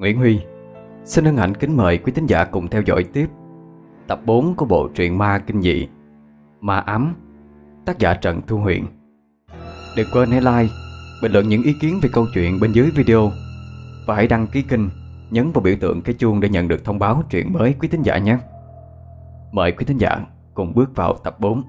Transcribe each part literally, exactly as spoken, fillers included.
Nguyễn Huy xin hân hạnh kính mời quý thính giả cùng theo dõi tiếp tập bốn của bộ truyện ma kinh dị Ma Ám, tác giả Trần Thu Huyền. Đừng quên hãy like, bình luận những ý kiến về câu chuyện bên dưới video và hãy đăng ký kênh, nhấn vào biểu tượng cái chuông để nhận được thông báo truyện mới quý thính giả nhé. Mời quý thính giả cùng bước vào tập bốn.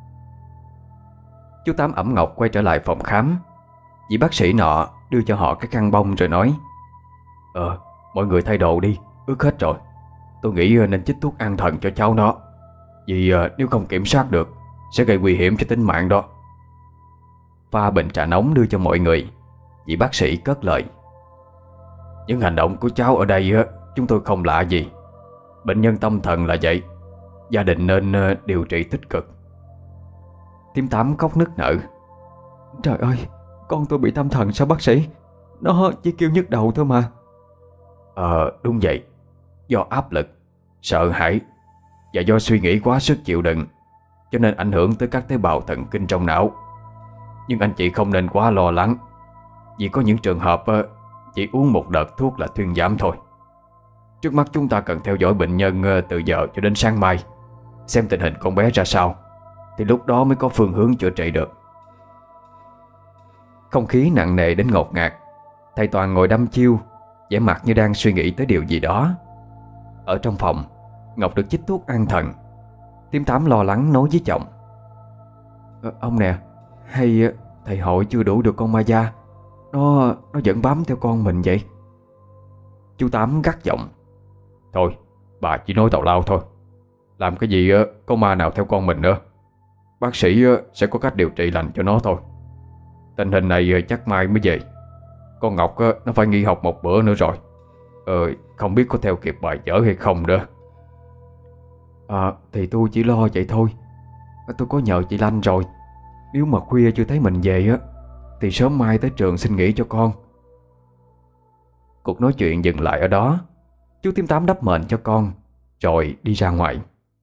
Chú Tám ẵm Ngọc quay trở lại phòng khám. Vị bác sĩ nọ đưa cho họ cái khăn bông rồi nói: Ờ, mọi người thay đồ đi, ướt hết rồi. Tôi nghĩ nên chích thuốc an thần cho cháu nó, vì nếu không kiểm soát được sẽ gây nguy hiểm cho tính mạng đó. Pha bình trà nóng đưa cho mọi người, vị bác sĩ cất lời: Những hành động của cháu ở đây chúng tôi không lạ gì. Bệnh nhân tâm thần là vậy, gia đình nên điều trị tích cực. Tím Tám khóc nức nở: Trời ơi, con tôi bị tâm thần sao bác sĩ? Nó chỉ kêu nhức đầu thôi mà. Ờ đúng vậy, do áp lực, sợ hãi và do suy nghĩ quá sức chịu đựng, cho nên ảnh hưởng tới các tế bào thần kinh trong não. Nhưng anh chị không nên quá lo lắng, vì có những trường hợp chỉ uống một đợt thuốc là thuyên giảm thôi. Trước mắt chúng ta cần theo dõi bệnh nhân từ giờ cho đến sáng mai, xem tình hình con bé ra sao, thì lúc đó mới có phương hướng chữa trị được. Không khí nặng nề đến ngột ngạt. Thầy Toàn ngồi đăm chiêu, vẻ mặt như đang suy nghĩ tới điều gì đó. Ở trong phòng, Ngọc được chích thuốc an thần. Tím Tám lo lắng nói với chồng: ờ, Ông nè, hay thầy hội chưa đủ được con ma da, Nó nó vẫn bám theo con mình vậy? Chú Tám gắt giọng: Thôi, bà chỉ nói tào lao thôi. Làm cái gì có ma nào theo con mình nữa. Bác sĩ sẽ có cách điều trị lành cho nó thôi. Tình hình này chắc mai mới về. Con Ngọc nó phải nghỉ học một bữa nữa rồi. Ờ, không biết có theo kịp bài vở hay không nữa. À, thì tôi chỉ lo vậy thôi. Tôi có nhờ chị Lanh rồi. Nếu mà khuya chưa thấy mình về á, thì sớm mai tới trường xin nghỉ cho con. Cuộc nói chuyện dừng lại ở đó. Chú Tím Tám đắp mền cho con rồi đi ra ngoài.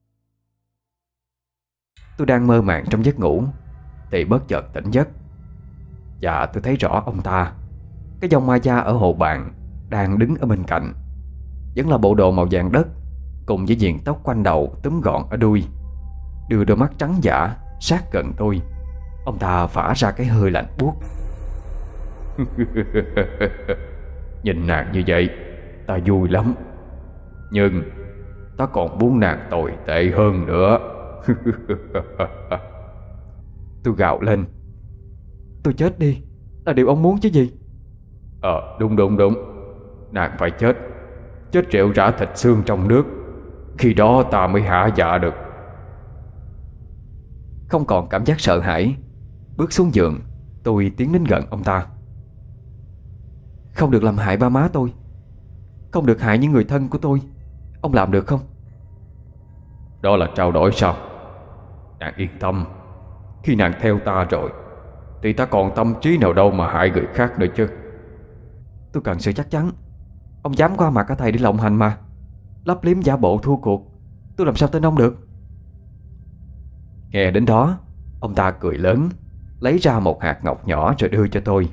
Tôi đang mơ màng trong giấc ngủ thì bất chợt tỉnh giấc. Và tôi thấy rõ ông ta, cái dòng ma da ở hồ bạn, đang đứng ở bên cạnh. Vẫn là bộ đồ màu vàng đất, cùng với viền tóc quanh đầu túm gọn ở đuôi, đưa đôi mắt trắng dã sát gần tôi. Ông ta phả ra cái hơi lạnh buốt. Nhìn nàng như vậy ta vui lắm, nhưng ta còn muốn nàng tồi tệ hơn nữa. Tôi gào lên: Tôi chết đi là điều ông muốn chứ gì? Ờ đúng đúng đúng, nàng phải chết. Chết rệu rã thịt xương trong nước, khi đó ta mới hả dạ được. Không còn cảm giác sợ hãi, bước xuống giường, tôi tiến đến gần ông ta. Không được làm hại ba má tôi, không được hại những người thân của tôi. Ông làm được không? Đó là trao đổi sao? Nàng yên tâm, khi nàng theo ta rồi thì ta còn tâm trí nào đâu mà hại người khác nữa chứ. Tôi cần sự chắc chắn. Ông dám qua mặt cả thầy để lộng hành mà, lấp liếm giả bộ thua cuộc, tôi làm sao tin ông được? Nghe đến đó, ông ta cười lớn, lấy ra một hạt ngọc nhỏ rồi đưa cho tôi.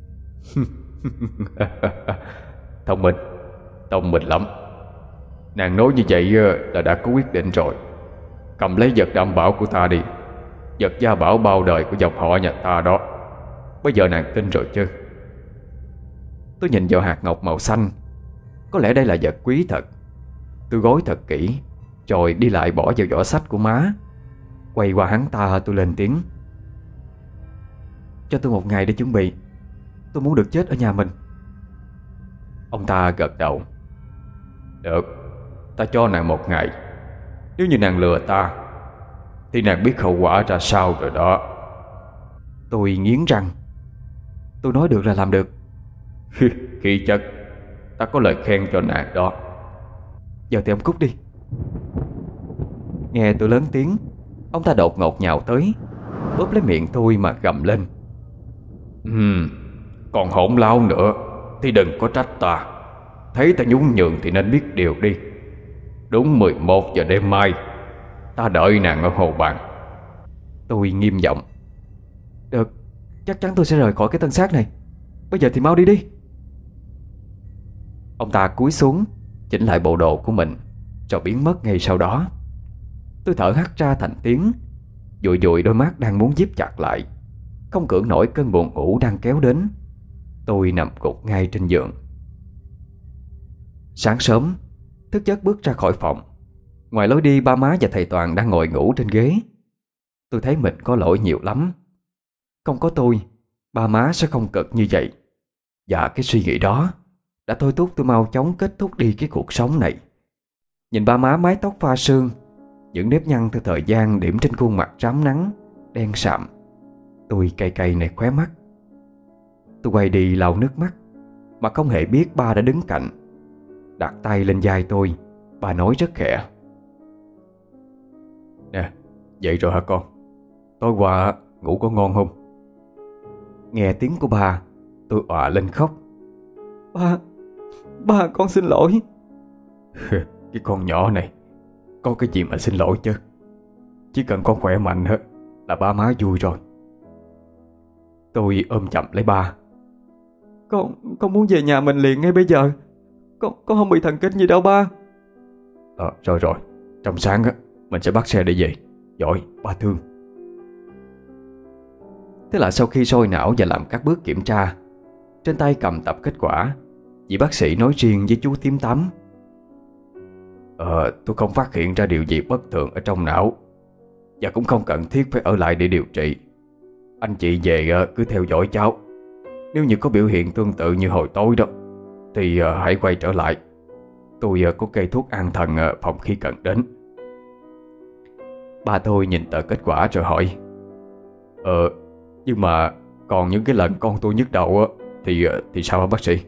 Thông minh, thông minh lắm. Nàng nói như vậy là đã có quyết định rồi. Cầm lấy vật đảm bảo của ta đi, vật gia bảo bao đời của dòng họ nhà ta đó. Bây giờ nàng tin rồi chứ? Tôi nhìn vào hạt ngọc màu xanh. Có lẽ đây là vật quý thật. Tôi gói thật kỹ rồi đi lại bỏ vào giỏ sách của má. Quay qua hắn ta tôi lên tiếng: Cho tôi một ngày để chuẩn bị. Tôi muốn được chết ở nhà mình. Ông ta gật đầu: Được, ta cho nàng một ngày. Nếu như nàng lừa ta thì nàng biết hậu quả ra sao rồi đó. Tôi nghiến răng: Tôi nói được là làm được. Khi chất, ta có lời khen cho nàng đó. Giờ thì ông cút đi. Nghe tôi lớn tiếng, ông ta đột ngột nhào tới, bóp lấy miệng tôi mà gầm lên: Ừm, còn hỗn láo nữa thì đừng có trách ta. Thấy ta nhún nhường thì nên biết điều đi. Đúng mười một giờ đêm mai ta đợi nàng ở hồ bàn. Tôi nghiêm giọng: Được, chắc chắn tôi sẽ rời khỏi cái tân xác này. Bây giờ thì mau đi đi. Ông ta cúi xuống chỉnh lại bộ đồ của mình rồi biến mất ngay sau đó. Tôi thở hắt ra thành tiếng, dụi dụi đôi mắt đang muốn díp chặt lại, không cưỡng nổi cơn buồn ngủ đang kéo đến. Tôi nằm gục ngay trên giường. Sáng sớm, thức giấc bước ra khỏi phòng. Ngoài lối đi, ba má và thầy Toàn đang ngồi ngủ trên ghế. Tôi thấy mình có lỗi nhiều lắm. Không có tôi, ba má sẽ không cực như vậy. Và cái suy nghĩ đó đã thôi thúc tôi mau chóng kết thúc đi cái cuộc sống này. Nhìn ba má mái tóc pha sương, những nếp nhăn theo thời gian điểm trên khuôn mặt rám nắng, đen sạm, tôi cay cay này khóe mắt. Tôi quay đi lau nước mắt, mà không hề biết ba đã đứng cạnh. Đặt tay lên vai tôi, ba nói rất khẽ: "Nè, dậy rồi hả con? Tối qua ngủ có ngon không?" Nghe tiếng của ba, tôi òa lên khóc. Ba, ba con xin lỗi. Cái con nhỏ này, có cái gì mà xin lỗi chứ. Chỉ cần con khỏe mạnh hết là ba má vui rồi. Tôi ôm chậm lấy ba. Con, con muốn về nhà mình liền ngay bây giờ. Con, con không bị thần kinh gì đâu ba. Ờ, rồi rồi, trong sáng á, mình sẽ bắt xe để về. Giỏi, ba thương. Thế là sau khi soi não và làm các bước kiểm tra, trên tay cầm tập kết quả, vị bác sĩ nói riêng với chú Tím Tắm: Ờ, tôi không phát hiện ra điều gì bất thường ở trong não, và cũng không cần thiết phải ở lại để điều trị. Anh chị về cứ theo dõi cháu. Nếu như có biểu hiện tương tự như hồi tối đó thì hãy quay trở lại. Tôi có kê thuốc an thần phòng khi cần đến. Ba tôi nhìn tờ kết quả rồi hỏi: Ờ, nhưng mà còn những cái lần con tôi nhức đầu thì thì sao hả bác sĩ?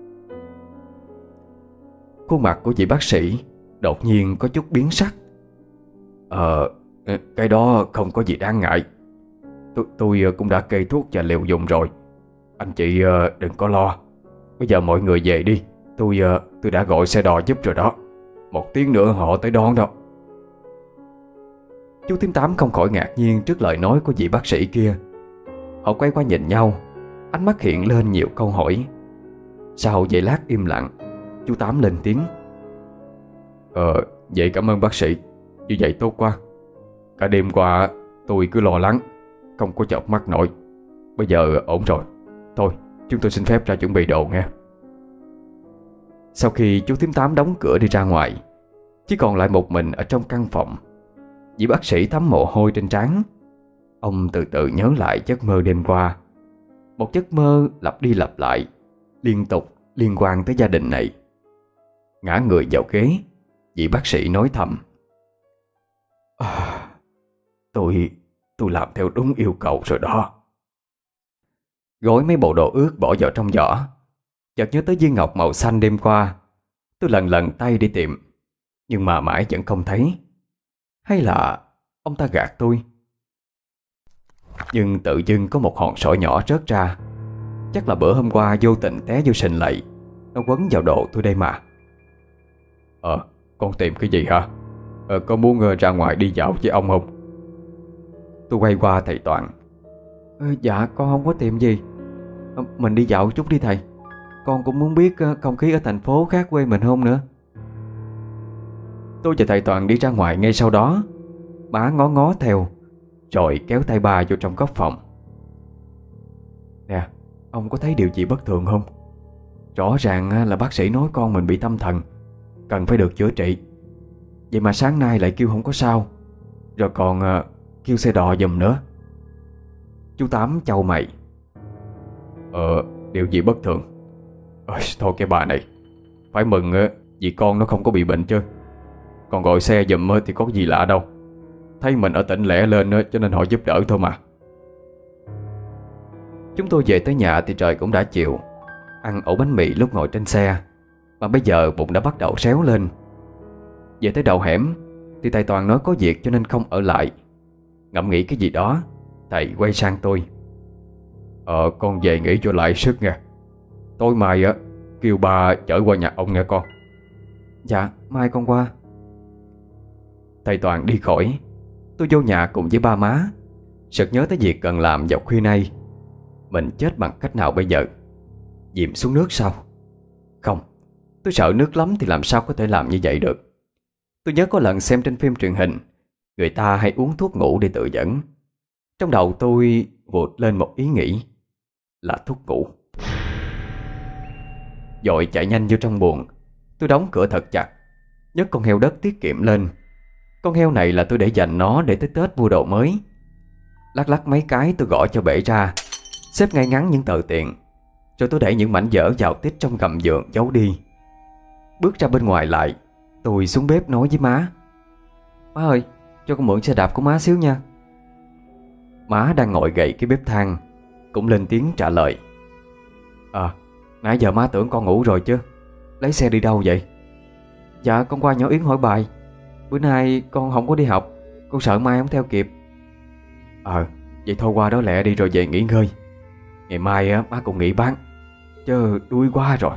Khuôn mặt của vị bác sĩ đột nhiên có chút biến sắc. Ờ, cái đó không có gì đáng ngại. Tôi, tôi cũng đã kê thuốc và liều dùng rồi. Anh chị đừng có lo. Bây giờ mọi người về đi. Tôi tôi đã gọi xe đò giúp rồi đó. Một tiếng nữa họ tới đón đâu. Chú Tím Tám không khỏi ngạc nhiên trước lời nói của vị bác sĩ kia. Họ quay qua nhìn nhau, ánh mắt hiện lên nhiều câu hỏi. Sau giây lát im lặng, chú Tám lên tiếng: Ờ, vậy cảm ơn bác sĩ. Như vậy tốt quá. Cả đêm qua tôi cứ lo lắng, không có chợp mắt nổi. Bây giờ ổn rồi. Thôi, chúng tôi xin phép ra chuẩn bị đồ nghe. Sau khi chú Tím Tám đóng cửa đi ra ngoài, chỉ còn lại một mình ở trong căn phòng. Vị bác sĩ thấm mồ hôi trên trán. Ông từ từ nhớ lại giấc mơ đêm qua. Một giấc mơ lặp đi lặp lại, liên tục liên quan tới gia đình này. Ngã người vào ghế, vị bác sĩ nói thầm: à, Tôi, tôi làm theo đúng yêu cầu rồi đó. Gói mấy bộ đồ ướt bỏ vào trong giỏ. Chợt nhớ tới viên ngọc màu xanh đêm qua. Tôi lần lần tay đi tìm, nhưng mà mãi vẫn không thấy. Hay là ông ta gạt tôi? Nhưng tự dưng có một hòn sỏi nhỏ rớt ra. Chắc là bữa hôm qua vô tình té vô sình lầy, nó quấn vào đồ tôi đây mà. Ờ, con tìm cái gì hả? Ờ, con muốn uh, ra ngoài đi dạo với ông không? Tôi quay qua thầy Toàn. ờ, Dạ con không có tìm gì. ờ, Mình đi dạo chút đi thầy. Con cũng muốn biết uh, không khí ở thành phố khác quê mình không nữa. Tôi và thầy Toàn đi ra ngoài ngay sau đó. Má ngó ngó theo, rồi kéo tay bà vô trong góc phòng. Nè, ông có thấy điều gì bất thường không? Rõ ràng là bác sĩ nói con mình bị tâm thần, cần phải được chữa trị. Vậy mà sáng nay lại kêu không có sao, rồi còn uh, kêu xe đò giùm nữa. Chú Tám chau mày. Ờ, điều gì bất thường? Ôi, thôi cái bà này, phải mừng uh, vì con nó không có bị bệnh chứ. Còn gọi xe giùm uh, thì có gì lạ đâu. Thấy mình ở tỉnh lẻ lên uh, cho nên họ giúp đỡ thôi mà. Chúng tôi về tới nhà thì trời cũng đã chiều. Ăn ổ bánh mì lúc ngồi trên xe, mà bây giờ bụng đã bắt đầu réo lên. Về tới đầu hẻm thì thầy Toàn nói có việc cho nên không ở lại. Ngẫm nghĩ cái gì đó, thầy quay sang tôi. Ờ, con về nghỉ cho lại sức nha. Tối mai á, kêu ba chở qua nhà ông nghe con. Dạ, mai con qua. Thầy Toàn đi khỏi, tôi vô nhà cùng với ba má. Sực nhớ tới việc cần làm vào khuya nay. Mình chết bằng cách nào bây giờ? Dìm xuống nước sao? Không, Tôi sợ nước lắm thì làm sao có thể làm như vậy được. Tôi nhớ có lần xem trên phim truyền hình, người ta hay uống thuốc ngủ để tự dẫn. Trong đầu tôi vụt lên một ý nghĩ là thuốc ngủ. Vội chạy nhanh vô trong buồng, tôi đóng cửa thật chặt, nhấc con heo đất tiết kiệm lên. Con heo này là tôi để dành nó để tới Tết mua đồ mới. Lắc lắc mấy cái tôi gõ cho bể ra, xếp ngay ngắn những tờ tiền, rồi tôi đẩy những mảnh vỡ vào tít trong gầm giường giấu đi. Bước ra bên ngoài lại, tôi xuống bếp nói với má: "Má ơi, cho con mượn xe đạp của má xíu nha." Má đang ngồi gậy cái bếp than cũng lên tiếng trả lời: "À, nãy giờ má tưởng con ngủ rồi chứ. Lấy xe đi đâu vậy?" "Dạ con qua Nhỏ Yến hỏi bài. Bữa nay con không có đi học, con sợ mai không theo kịp." "Ờ, vậy thôi qua đó lẹ đi rồi về nghỉ ngơi. Ngày mai á má cũng nghỉ bán, chứ đuối quá rồi."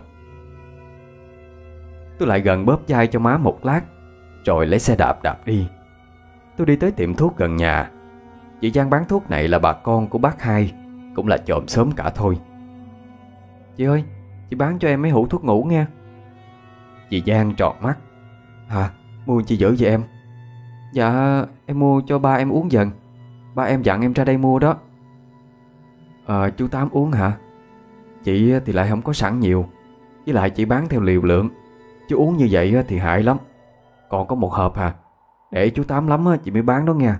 Tôi lại gần bóp vai cho má một lát, rồi lấy xe đạp đạp đi. Tôi đi tới tiệm thuốc gần nhà. Chị Giang bán thuốc này là bà con của bác hai, cũng là chòm xóm cả thôi. "Chị ơi, chị bán cho em mấy hũ thuốc ngủ nha." Chị Giang tròn mắt: "Hả? Mua chi dữ vậy em?" "Dạ em mua cho ba em uống dần. Ba em dặn em ra đây mua đó." "Ờ chú Tám uống hả? Chị thì lại không có sẵn nhiều, với lại chị bán theo liều lượng, chứ uống như vậy thì hại lắm. Còn có một hộp hả? Để chú Tám lắm chị mới bán đó nha."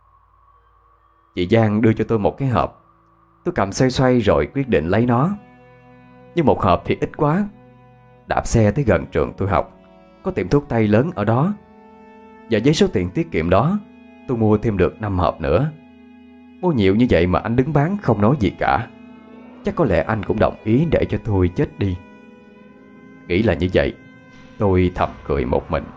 Chị Giang đưa cho tôi một cái hộp. Tôi cầm xoay xoay rồi quyết định lấy nó. Nhưng một hộp thì ít quá. Đạp xe tới gần trường tôi học, có tiệm thuốc tây lớn ở đó, và với số tiền tiết kiệm đó, tôi mua thêm được năm hộp nữa. Mua nhiều như vậy mà anh đứng bán không nói gì cả. Chắc có lẽ anh cũng đồng ý để cho tôi chết đi. Nghĩ là như vậy, tôi thầm cười một mình.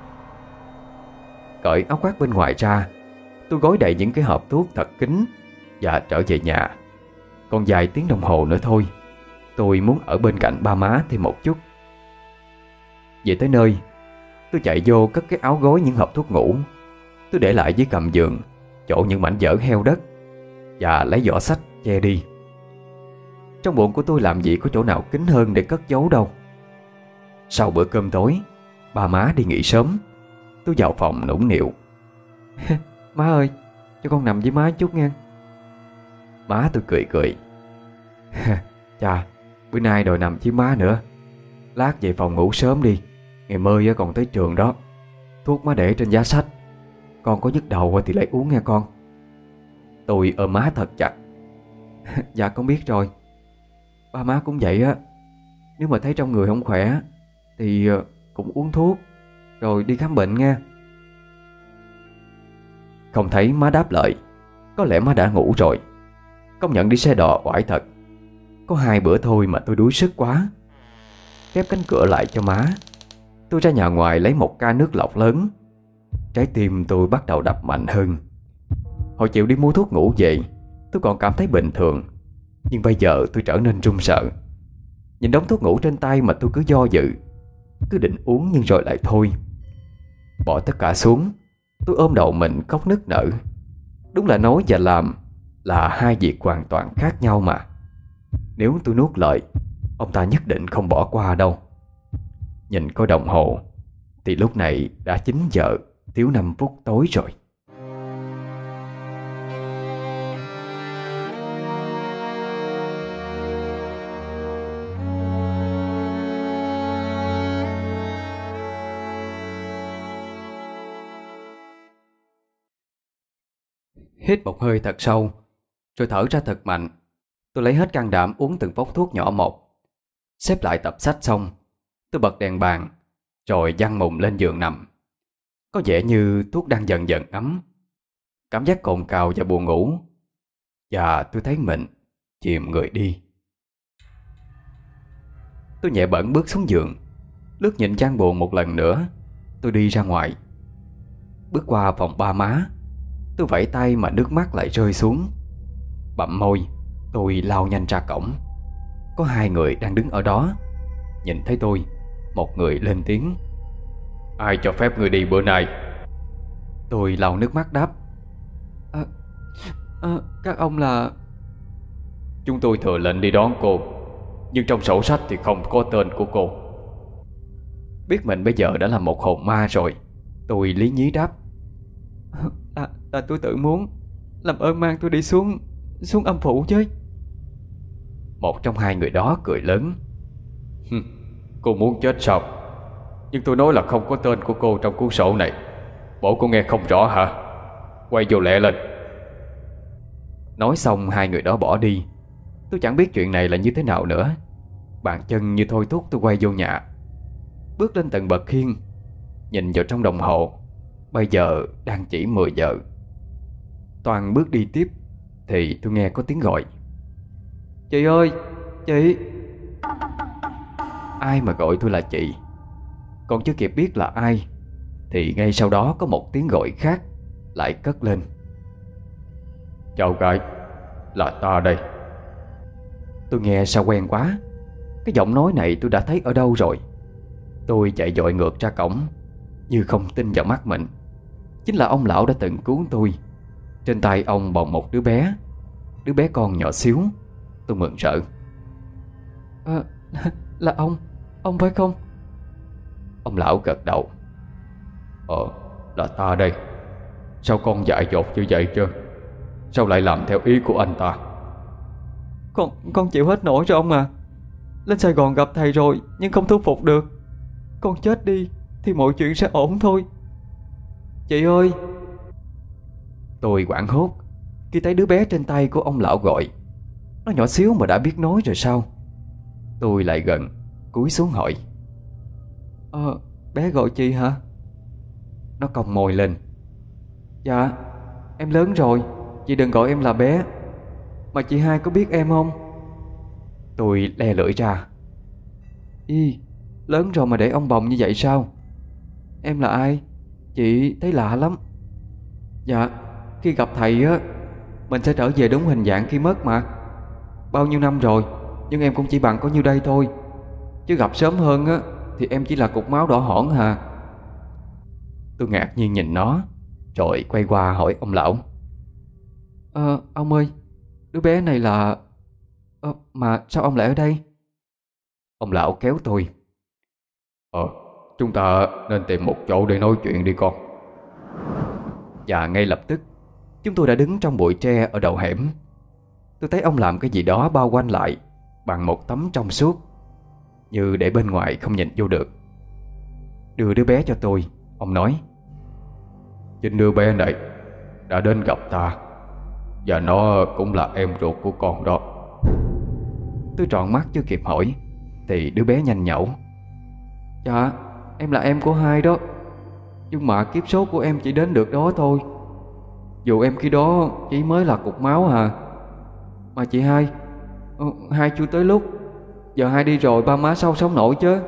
Cởi áo khoác bên ngoài ra, tôi gói đầy những cái hộp thuốc thật kín và trở về nhà. Còn vài tiếng đồng hồ nữa thôi, tôi muốn ở bên cạnh ba má thêm một chút. Về tới nơi, tôi chạy vô cất cái áo gối những hộp thuốc ngủ. Tôi để lại dưới gầm giường, chỗ những mảnh vỡ heo đất, và lấy giỏ xách che đi. Trong bụng của tôi làm gì có chỗ nào kín hơn để cất giấu đâu. Sau bữa cơm tối, ba má đi nghỉ sớm. Tôi vào phòng nũng nịu: "Má ơi, cho con nằm với má chút nha." Má tôi cười cười: "Chà, bữa nay đòi nằm với má nữa. Lát về phòng ngủ sớm đi, ngày mai còn tới trường đó. Thuốc má để trên giá sách, con có nhức đầu thì lấy uống nha con." Tôi ôm má thật chặt: "Dạ con biết rồi. Ba má cũng vậy á. Nếu mà thấy trong người không khỏe thì cũng uống thuốc, rồi đi khám bệnh nha." Không thấy má đáp lời. Có lẽ má đã ngủ rồi. Công nhận đi xe đò oải thật. Có hai bữa thôi mà tôi đuối sức quá. Khép cánh cửa lại cho má, tôi ra nhà ngoài lấy một ca nước lọc lớn. Trái tim tôi bắt đầu đập mạnh hơn. Hồi chiều đi mua thuốc ngủ về, tôi còn cảm thấy bình thường, nhưng bây giờ tôi trở nên run sợ. Nhìn đống thuốc ngủ trên tay mà tôi cứ do dự. Cứ định uống nhưng rồi lại thôi. Bỏ tất cả xuống, tôi ôm đầu mình khóc nức nở. Đúng là nói và làm là hai việc hoàn toàn khác nhau mà. Nếu tôi nuốt lời, ông ta nhất định không bỏ qua đâu. Nhìn coi đồng hồ thì lúc này đã chín giờ thiếu năm phút tối rồi. Hít một hơi thật sâu, rồi thở ra thật mạnh. Tôi lấy hết can đảm uống từng phốc thuốc nhỏ một. Xếp lại tập sách xong, tôi bật đèn bàn, rồi giăng mùng lên giường nằm. Có vẻ như thuốc đang dần dần ấm. Cảm giác cồn cào và buồn ngủ, và tôi thấy mình chìm người đi. Tôi nhẹ bẫng bước xuống giường, lướt nhìn gian buồn một lần nữa. Tôi đi ra ngoài, bước qua phòng ba má. Tôi vẫy tay mà nước mắt lại rơi xuống. Bặm môi, tôi lao nhanh ra cổng. Có hai người đang đứng ở đó. Nhìn thấy tôi, một người lên tiếng: "Ai cho phép người đi bữa nay?" Tôi lau nước mắt đáp: à, à, "Các ông là..." "Chúng tôi thừa lệnh đi đón cô, nhưng trong sổ sách thì không có tên của cô." Biết mình bây giờ đã là một hồn ma rồi, tôi lý nhí đáp: À, là tôi tự muốn. Làm ơn mang tôi đi xuống Xuống âm phủ chứ. Một trong hai người đó cười lớn: Cô muốn chết sao? Nhưng tôi nói là không có tên của cô trong cuốn sổ này. Bộ cô nghe không rõ hả? Quay vô lẹ lên. Nói xong hai người đó bỏ đi. Tôi chẳng biết chuyện này là như thế nào nữa. Bàn chân như thôi thúc tôi quay vô nhà, bước lên tầng bậc hiên, nhìn vào trong đồng hồ. Bây giờ đang chỉ mười giờ. Toàn bước đi tiếp thì tôi nghe có tiếng gọi: Chị ơi, chị. Ai mà gọi tôi là chị? Còn chưa kịp biết là ai thì ngay sau đó có một tiếng gọi khác lại cất lên: Chào gái, là ta đây. Tôi nghe sao quen quá. Cái giọng nói này tôi đã thấy ở đâu rồi. Tôi chạy vội ngược ra cổng, như không tin vào mắt mình. Chính là ông lão đã từng cứu tôi. Trên tay ông bồng một đứa bé, đứa bé con nhỏ xíu. Tôi mừng rỡ: à, Là ông, ông phải không? Ông lão gật đầu: Ờ, là ta đây. Sao con dại dột như vậy chứ? Sao lại làm theo ý của anh ta? Con con chịu hết nổi rồi ông à. Lên Sài Gòn gặp thầy rồi nhưng không thuyết phục được. Con chết đi thì mọi chuyện sẽ ổn thôi. Chị ơi. Tôi hoảng hốt khi thấy đứa bé trên tay của ông lão gọi. Nó nhỏ xíu mà đã biết nói rồi sao? Tôi lại gần, cúi xuống hỏi: Ờ, bé gọi chị hả? Nó cong môi lên: Dạ, em lớn rồi, chị đừng gọi em là bé. Mà chị hai có biết em không? Tôi le lưỡi ra: Y, lớn rồi mà để ông bồng như vậy sao? Em là ai? Chị thấy lạ lắm. Dạ, khi gặp thầy á, mình sẽ trở về đúng hình dạng khi mất mà. Bao nhiêu năm rồi, nhưng em cũng chỉ bằng có nhiêu đây thôi. Chứ gặp sớm hơn á, thì em chỉ là cục máu đỏ hỏn hà. Tôi ngạc nhiên nhìn nó, rồi quay qua hỏi ông lão: Ờ, ông ơi, đứa bé này là... Ờ, mà sao ông lại ở đây? Ông lão kéo tôi: Ờ, chúng ta nên tìm một chỗ để nói chuyện đi con. Và ngay lập tức chúng tôi đã đứng trong bụi tre ở đầu hẻm. Tôi thấy ông làm cái gì đó bao quanh lại bằng một tấm trong suốt, như để bên ngoài không nhìn vô được. Đưa đứa bé cho tôi, ông nói: Chính đứa bé này đã đến gặp ta, và nó cũng là em ruột của con đó. Tôi tròn mắt chưa kịp hỏi thì đứa bé nhanh nhẩu: Dạ, em là em của hai đó. Nhưng mà kiếp số của em chỉ đến được đó thôi. Dù em khi đó chỉ mới là cục máu à. Mà chị hai, ừ, hai chưa tới lúc. Giờ hai đi rồi ba má sao sống nổi chứ.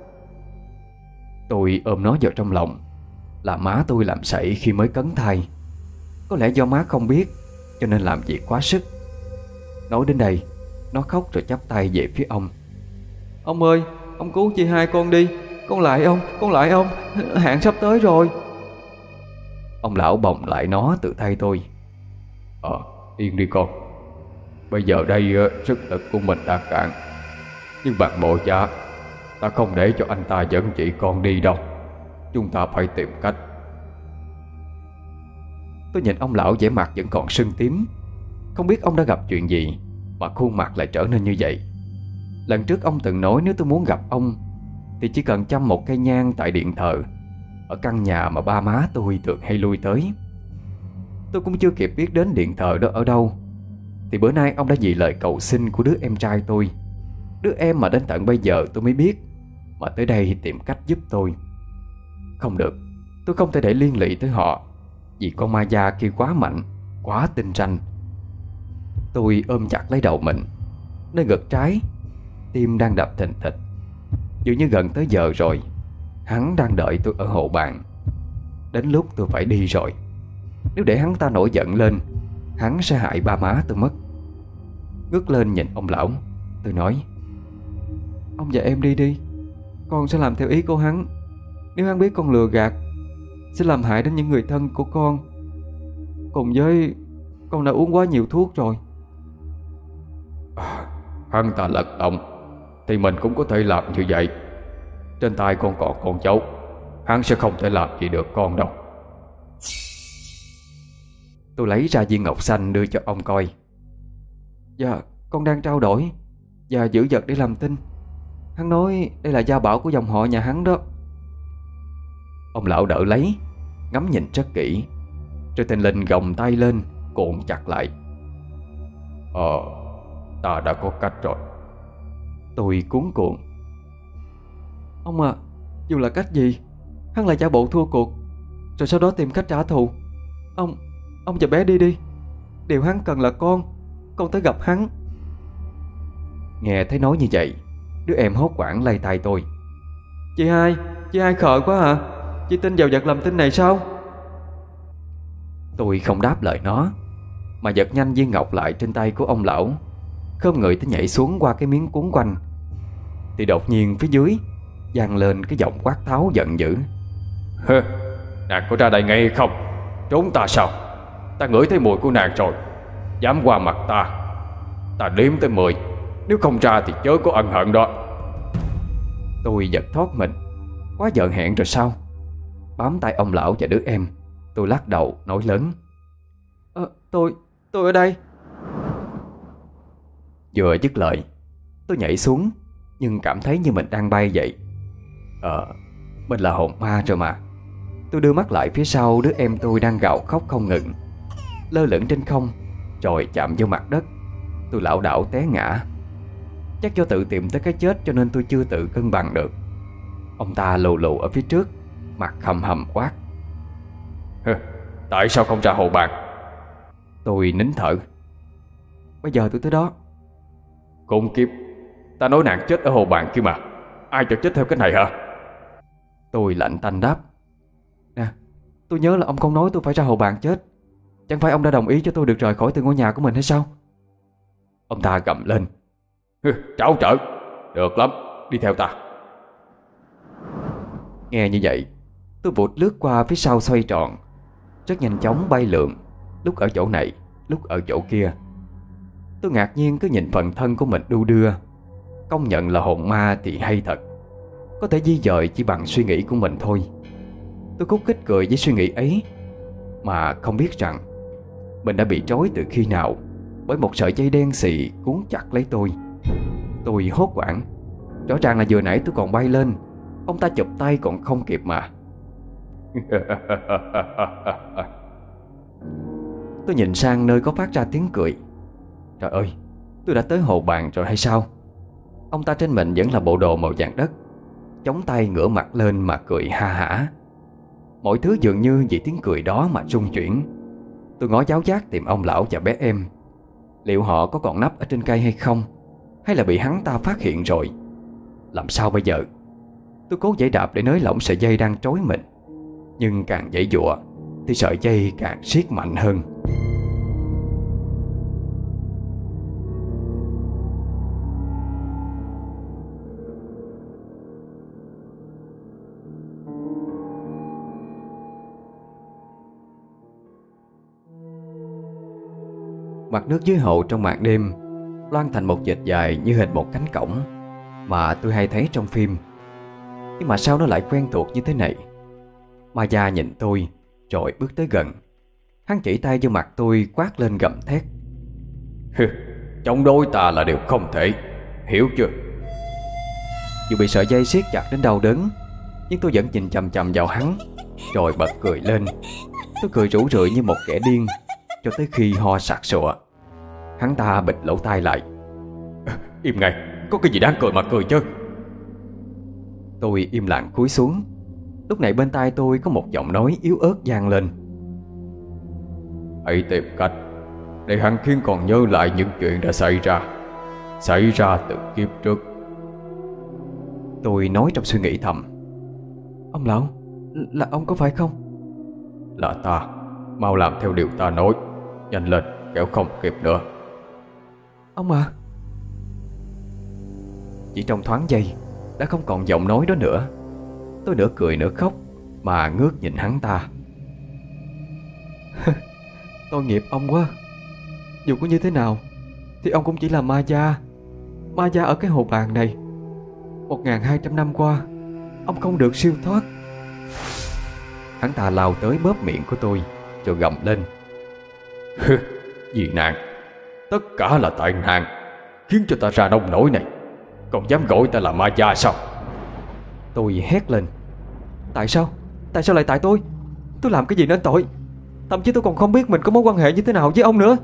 Tôi ôm nó vào trong lòng. Là má tôi làm sảy khi mới cấn thai. Có lẽ do má không biết cho nên làm việc quá sức. Nói đến đây, nó khóc rồi chắp tay về phía ông: Ông ơi, ông cứu chị hai con đi. Con lại ông, con lại ông. Hạn sắp tới rồi. Ông lão bồng lại nó từ tay tôi: Ờ, yên đi con. Bây giờ đây sức lực của mình đã cạn, nhưng bằng mọi giá ta không để cho anh ta dẫn chị con đi đâu. Chúng ta phải tìm cách. Tôi nhìn ông lão vẻ mặt vẫn còn sưng tím. Không biết ông đã gặp chuyện gì mà khuôn mặt lại trở nên như vậy. Lần trước ông từng nói nếu tôi muốn gặp ông thì chỉ cần chăm một cây nhang tại điện thờ ở căn nhà mà ba má tôi thường hay lui tới. Tôi cũng chưa kịp biết đến điện thờ đó ở đâu thì bữa nay ông đã vì lời cầu xin của đứa em trai tôi, đứa em mà đến tận bây giờ tôi mới biết, mà tới đây tìm cách giúp tôi. Không được, tôi không thể để liên lụy tới họ, vì con ma da kia quá mạnh, quá tinh ranh. Tôi ôm chặt lấy đầu mình. Nơi ngực trái, tim đang đập thình thịch. Dường như gần tới giờ rồi. Hắn đang đợi tôi ở hộ bàn. Đến lúc tôi phải đi rồi. Nếu để hắn ta nổi giận lên, hắn sẽ hại ba má tôi mất. Ngước lên nhìn ông lão, tôi nói: Ông và em đi đi. Con sẽ làm theo ý của hắn. Nếu hắn biết con lừa gạt, sẽ làm hại đến những người thân của con. Cùng với con đã uống quá nhiều thuốc rồi. à, Hắn ta lật lọng thì mình cũng có thể làm như vậy. trên tay con còn con cháu, hắn sẽ không thể làm gì được con đâu. Tôi lấy ra viên ngọc xanh đưa cho ông coi. Dạ, con đang trao đổi và giữ vật để làm tin. Hắn nói đây là gia bảo của dòng họ nhà hắn đó. Ông lão đỡ lấy, ngắm nhìn rất kỹ, rồi thình lình gồng tay lên cuộn chặt lại. Ờ, ta đã có cách rồi. Tôi cuống cuộn. Ông à, dù là cách gì, hắn lại giả bộ thua cuộc, rồi sau đó tìm cách trả thù. Ông, ông và bé đi đi. Điều hắn cần là con, con tới gặp hắn. Nghe thấy nói như vậy, đứa em hốt hoảng lay tay tôi. Chị hai, chị hai khờ quá à? Chị tin vào vật làm tin này sao? Tôi không đáp lời nó, mà giật nhanh viên ngọc lại trên tay của ông lão, khom người tới nhảy xuống qua cái miếng cuốn quanh. Thì đột nhiên phía dưới vang lên cái giọng quát tháo giận dữ. Hơ, nàng có ra đây ngay hay không? Trốn ta sao? Ta ngửi thấy mùi của nàng rồi. Dám qua mặt ta, ta đếm tới mười. Nếu không ra thì chớ có ân hận đó. Tôi giật thoát mình. Quá giận hẹn rồi sao? Bám tay ông lão và đứa em, tôi lắc đầu nói lớn. Ờ, tôi, tôi ở đây. Vừa dứt lời, tôi nhảy xuống, nhưng cảm thấy như mình đang bay vậy. Ờ, mình là hồn ma rồi mà. Tôi đưa mắt lại phía sau đứa em tôi đang gào khóc không ngừng, lơ lửng trên không, rồi chạm vô mặt đất. Tôi lảo đảo té ngã. Chắc do tự tìm tới cái chết cho nên tôi chưa tự cân bằng được. Ông ta lù lù ở phía trước, mặt hầm hầm quát. Tại sao không ra hồ bàn? Tôi nín thở. Bây giờ tôi tới đó. Khốn kiếp, ta nói nàng chết ở hồ bàn kia mà. Ai cho chết theo cái này hả? Tôi lạnh tanh đáp. Nè, tôi nhớ là ông không nói tôi phải ra hồ bàn chết. Chẳng phải ông đã đồng ý cho tôi được rời khỏi từ ngôi nhà của mình hay sao? Ông ta gầm lên. Tráo trở. Được lắm, đi theo ta. Nghe như vậy, tôi vụt lướt qua phía sau xoay tròn, rất nhanh chóng bay lượn, lúc ở chỗ này, lúc ở chỗ kia. Tôi ngạc nhiên cứ nhìn phần thân của mình đu đưa. Công nhận là hồn ma thì hay thật, có thể di dời chỉ bằng suy nghĩ của mình thôi. Tôi khúc khích cười với suy nghĩ ấy, mà không biết rằng mình đã bị trói từ khi nào bởi một sợi dây đen xì cuốn chặt lấy tôi. Tôi hốt hoảng. Rõ ràng là vừa nãy tôi còn bay lên, ông ta chụp tay còn không kịp mà. Tôi nhìn sang nơi có phát ra tiếng cười. Trời ơi, tôi đã tới hồ bàn rồi hay sao? Ông ta trên mình vẫn là bộ đồ màu vàng đất, chống tay ngửa mặt lên mà cười ha hả. Mọi thứ dường như vì tiếng cười đó mà rung chuyển. Tôi ngó giáo giác tìm ông lão và bé em. Liệu họ có còn nấp ở trên cây hay không, hay là bị hắn ta phát hiện rồi? Làm sao bây giờ? Tôi cố giãy đạp để nới lỏng sợi dây đang trói mình, nhưng càng giãy giụa thì sợi dây càng siết mạnh hơn. Mặt nước dưới hồ trong màn đêm loang thành một vệt dài như hình một cánh cổng mà tôi hay thấy trong phim. Nhưng mà sao nó lại quen thuộc như thế này? Ma già nhìn tôi rồi bước tới gần. Hắn chỉ tay vô mặt tôi quát lên gầm thét. Chống đối ta là điều không thể, hiểu chưa? Dù bị sợi dây siết chặt đến đau đớn, nhưng tôi vẫn nhìn chằm chằm vào hắn, rồi bật cười lên. Tôi cười rủ rượi như một kẻ điên, cho tới khi ho sặc sụa. Hắn ta bịt lỗ tai lại. Im ngay, có cái gì đáng cười mà cười chứ? Tôi im lặng cúi xuống. Lúc này bên tai tôi có một giọng nói yếu ớt vang lên. Hãy tìm cách để hắn khiến còn nhớ lại những chuyện đã xảy ra Xảy ra từ kiếp trước. Tôi nói trong suy nghĩ thầm. Ông lão, là ông có phải không? Là ta. Mau làm theo điều ta nói. Nhanh lên, kẻo không kịp nữa. Ông à. Chỉ trong thoáng giây đã không còn giọng nói đó nữa. Tôi nửa cười nửa khóc mà ngước nhìn hắn ta. Tội nghiệp ông quá. Dù có như thế nào thì ông cũng chỉ là ma gia. Ma gia ở cái hồ bàn này một ngàn hai trăm năm qua Ông không được siêu thoát. Hắn ta lao tới bóp miệng của tôi rồi gầm lên: Vì nàng, tất cả là tại nàng khiến cho ta ra nông nổi này. Còn dám gọi ta là ma gia sao? Tôi hét lên: Tại sao? Tại sao lại tại tôi? Tôi làm cái gì nên tội? Thậm chí tôi còn không biết mình có mối quan hệ như thế nào với ông nữa.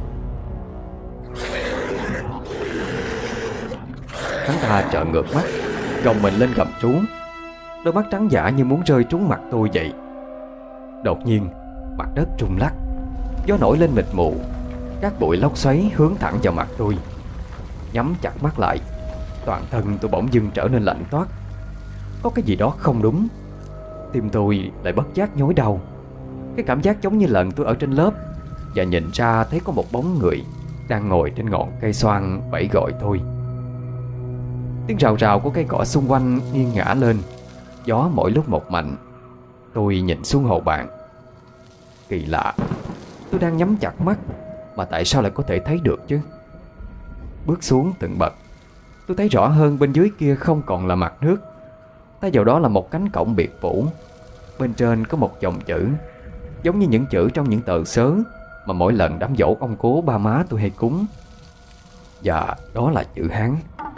Hắn ta trợn ngược mắt, gồng mình lên gầm trú. Đôi mắt trắng dã như muốn rơi trúng mặt tôi vậy. Đột nhiên mặt đất rung lắc, gió nổi lên mịt mù, các bụi lốc xoáy hướng thẳng vào mặt tôi. Nhắm chặt mắt lại, toàn thân tôi bỗng dưng trở nên lạnh toát. Có cái gì đó không đúng. Tim tôi lại bất giác nhói đau. Cái cảm giác giống như lần tôi ở trên lớp và nhìn ra thấy có một bóng người đang ngồi trên ngọn cây xoan vẫy gọi tôi. Tiếng rào rào của cây cỏ xung quanh nghiêng ngả lên, gió mỗi lúc một mạnh. Tôi nhìn xuống hồ bàn. Kỳ lạ, tôi đang nhắm chặt mắt mà tại sao lại có thể thấy được chứ? Bước xuống từng bậc, tôi thấy rõ hơn bên dưới kia không còn là mặt nước. Thay vào đó là một cánh cổng biệt phủ. Bên trên có một dòng chữ, giống như những chữ trong những tờ sớ mà mỗi lần đám giỗ ông cố ba má tôi hay cúng. Và đó là chữ Hán.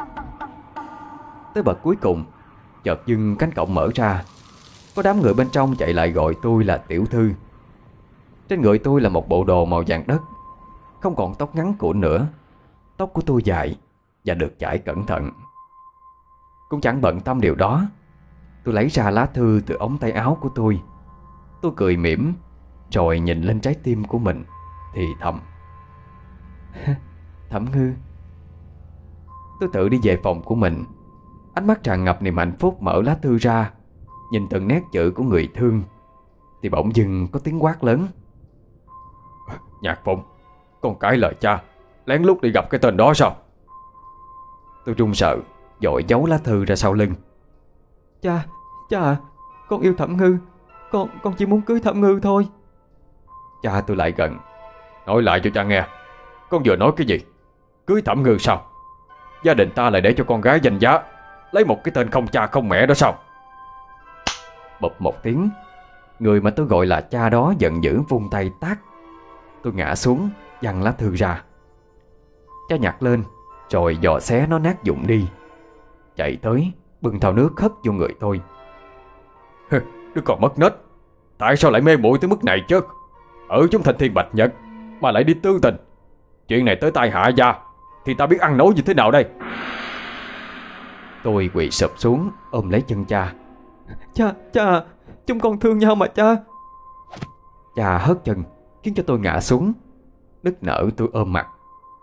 Tới bậc cuối cùng, chợt dưng cánh cổng mở ra. Có đám người bên trong chạy lại gọi tôi là tiểu thư. Trên người tôi là một bộ đồ màu vàng đất, không còn tóc ngắn cụn nữa. Tóc của tôi dài và được chải cẩn thận. Cũng chẳng bận tâm điều đó, tôi lấy ra lá thư từ ống tay áo của tôi. Tôi cười mỉm rồi nhìn lên trái tim của mình thì thầm: Thẩm Ngư. Tôi tự đi về phòng của mình, ánh mắt tràn ngập niềm hạnh phúc mở lá thư ra, nhìn từng nét chữ của người thương. Thì bỗng dưng có tiếng quát lớn: Nhạc Phụng, con cãi lời cha, lén lút đi gặp cái tên đó sao? Tôi run sợ, vội giấu lá thư ra sau lưng. Cha, cha à, con yêu Thẩm Ngư. Con, con chỉ muốn cưới Thẩm Ngư thôi. Cha tôi lại gần: Nói lại cho cha nghe, con vừa nói cái gì? Cưới Thẩm Ngư sao? Gia đình ta lại để cho con gái danh giá lấy một cái tên không cha không mẹ đó sao? Bụp một tiếng, người mà tôi gọi là cha đó giận dữ vung tay tát. Tôi ngã xuống, giằng lá thư ra. Cha nhặt lên rồi dò xé nó nát vụn đi, chạy tới bưng thau nước hất vô người tôi. Đứa còn mất nết, tại sao lại mê muội tới mức này chứ? Ở chúng thành thiên bạch nhật mà lại đi tư tình. Chuyện này tới tai Hạ gia thì ta biết ăn nói như thế nào đây? Tôi quỳ sụp xuống ôm lấy chân cha. Cha, cha, chúng con thương nhau mà cha. Cha hất chân khiến cho tôi ngã xuống, nức nở tôi ôm mặt.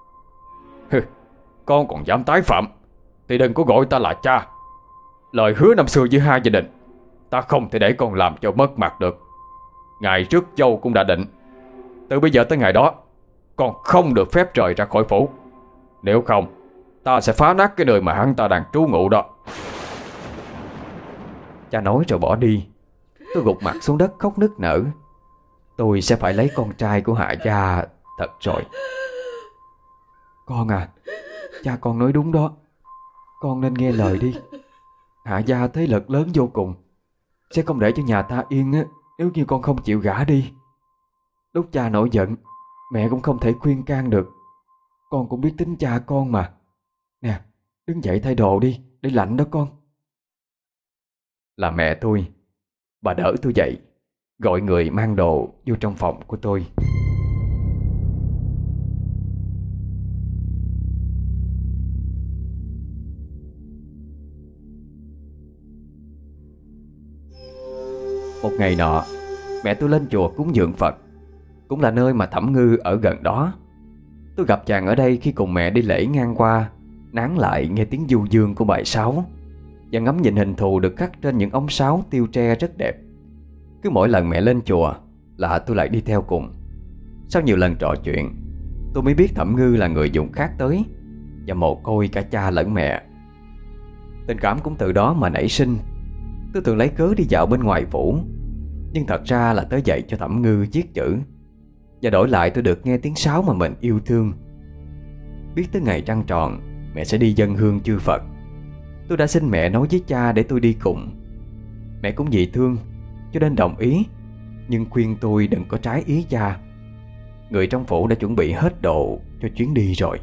Con còn dám tái phạm thì đừng có gọi ta là cha. Lời hứa năm xưa với hai gia đình ta không thể để con làm cho mất mặt được. Ngày trước dâu cũng đã định, từ bây giờ tới ngày đó con không được phép rời ra khỏi phủ. Nếu không, ta sẽ phá nát cái nơi mà hắn ta đang trú ngụ đó. Cha nói rồi bỏ đi. Tôi gục mặt xuống đất khóc nức nở. Tôi sẽ phải lấy con trai của Hạ gia thật rồi. Con à, cha con nói đúng đó. Con nên nghe lời đi. Hạ gia thế lực lớn vô cùng, sẽ không để cho nhà ta yên á nếu như con không chịu gả đi. Lúc cha nổi giận, mẹ cũng không thể khuyên can được. Con cũng biết tính cha con mà. Nè, đứng dậy thay đồ đi, để lạnh đó con. Là mẹ tôi. Bà đỡ tôi dậy, gọi người mang đồ vô trong phòng của tôi. Một ngày nọ, mẹ tôi lên chùa cúng dường Phật, cũng là nơi mà Thẩm Ngư ở gần đó. Tôi gặp chàng ở đây khi cùng mẹ đi lễ ngang qua, nán lại nghe tiếng du dương của bài sáo và ngắm nhìn hình thù được khắc trên những ống sáo tiêu tre rất đẹp. Cứ mỗi lần mẹ lên chùa là tôi lại đi theo cùng. Sau nhiều lần trò chuyện, tôi mới biết Thẩm Ngư là người dùng khác tới và mồ côi cả cha lẫn mẹ. Tình cảm cũng từ đó mà nảy sinh. Tôi thường lấy cớ đi dạo bên ngoài phủ, nhưng thật ra là tới dạy cho Thẩm Ngư viết chữ, và đổi lại tôi được nghe tiếng sáo mà mình yêu thương. Biết tới ngày trăng tròn, mẹ sẽ đi dâng hương chư Phật. Tôi đã xin mẹ nói với cha để tôi đi cùng, Mẹ cũng vì thương cho nên đồng ý, nhưng khuyên tôi đừng có trái ý cha. Người trong phủ đã chuẩn bị hết đồ cho chuyến đi rồi.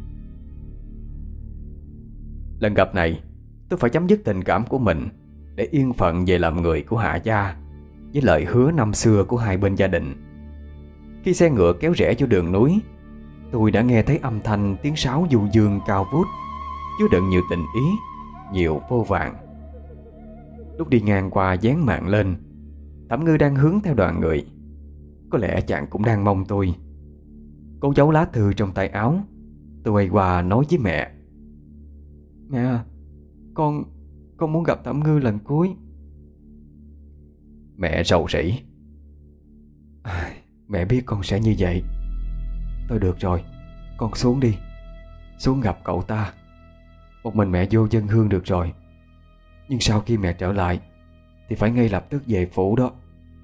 Lần gặp này tôi phải chấm dứt tình cảm của mình để yên phận về làm người của Hạ gia, với lời hứa năm xưa của hai bên gia đình. Khi xe ngựa kéo rẽ vô đường núi, tôi đã nghe thấy âm thanh tiếng sáo du dương cao vút, chứa đựng nhiều tình ý, nhiều vô vàn. Lúc đi ngang qua dán mạng lên, Thẩm Ngư đang hướng theo đoàn người. Có lẽ chàng cũng đang mong tôi. Cô giấu lá thư trong tay áo. Tôi quay qua nói với mẹ: Mẹ à, Con Con muốn gặp Thẩm Ngư lần cuối. Mẹ rầu rĩ: à, Mẹ biết con sẽ như vậy. Thôi được rồi, con xuống đi. Xuống gặp cậu ta. Một mình mẹ vô dân hương được rồi. Nhưng sau khi mẹ trở lại thì phải ngay lập tức về phủ đó.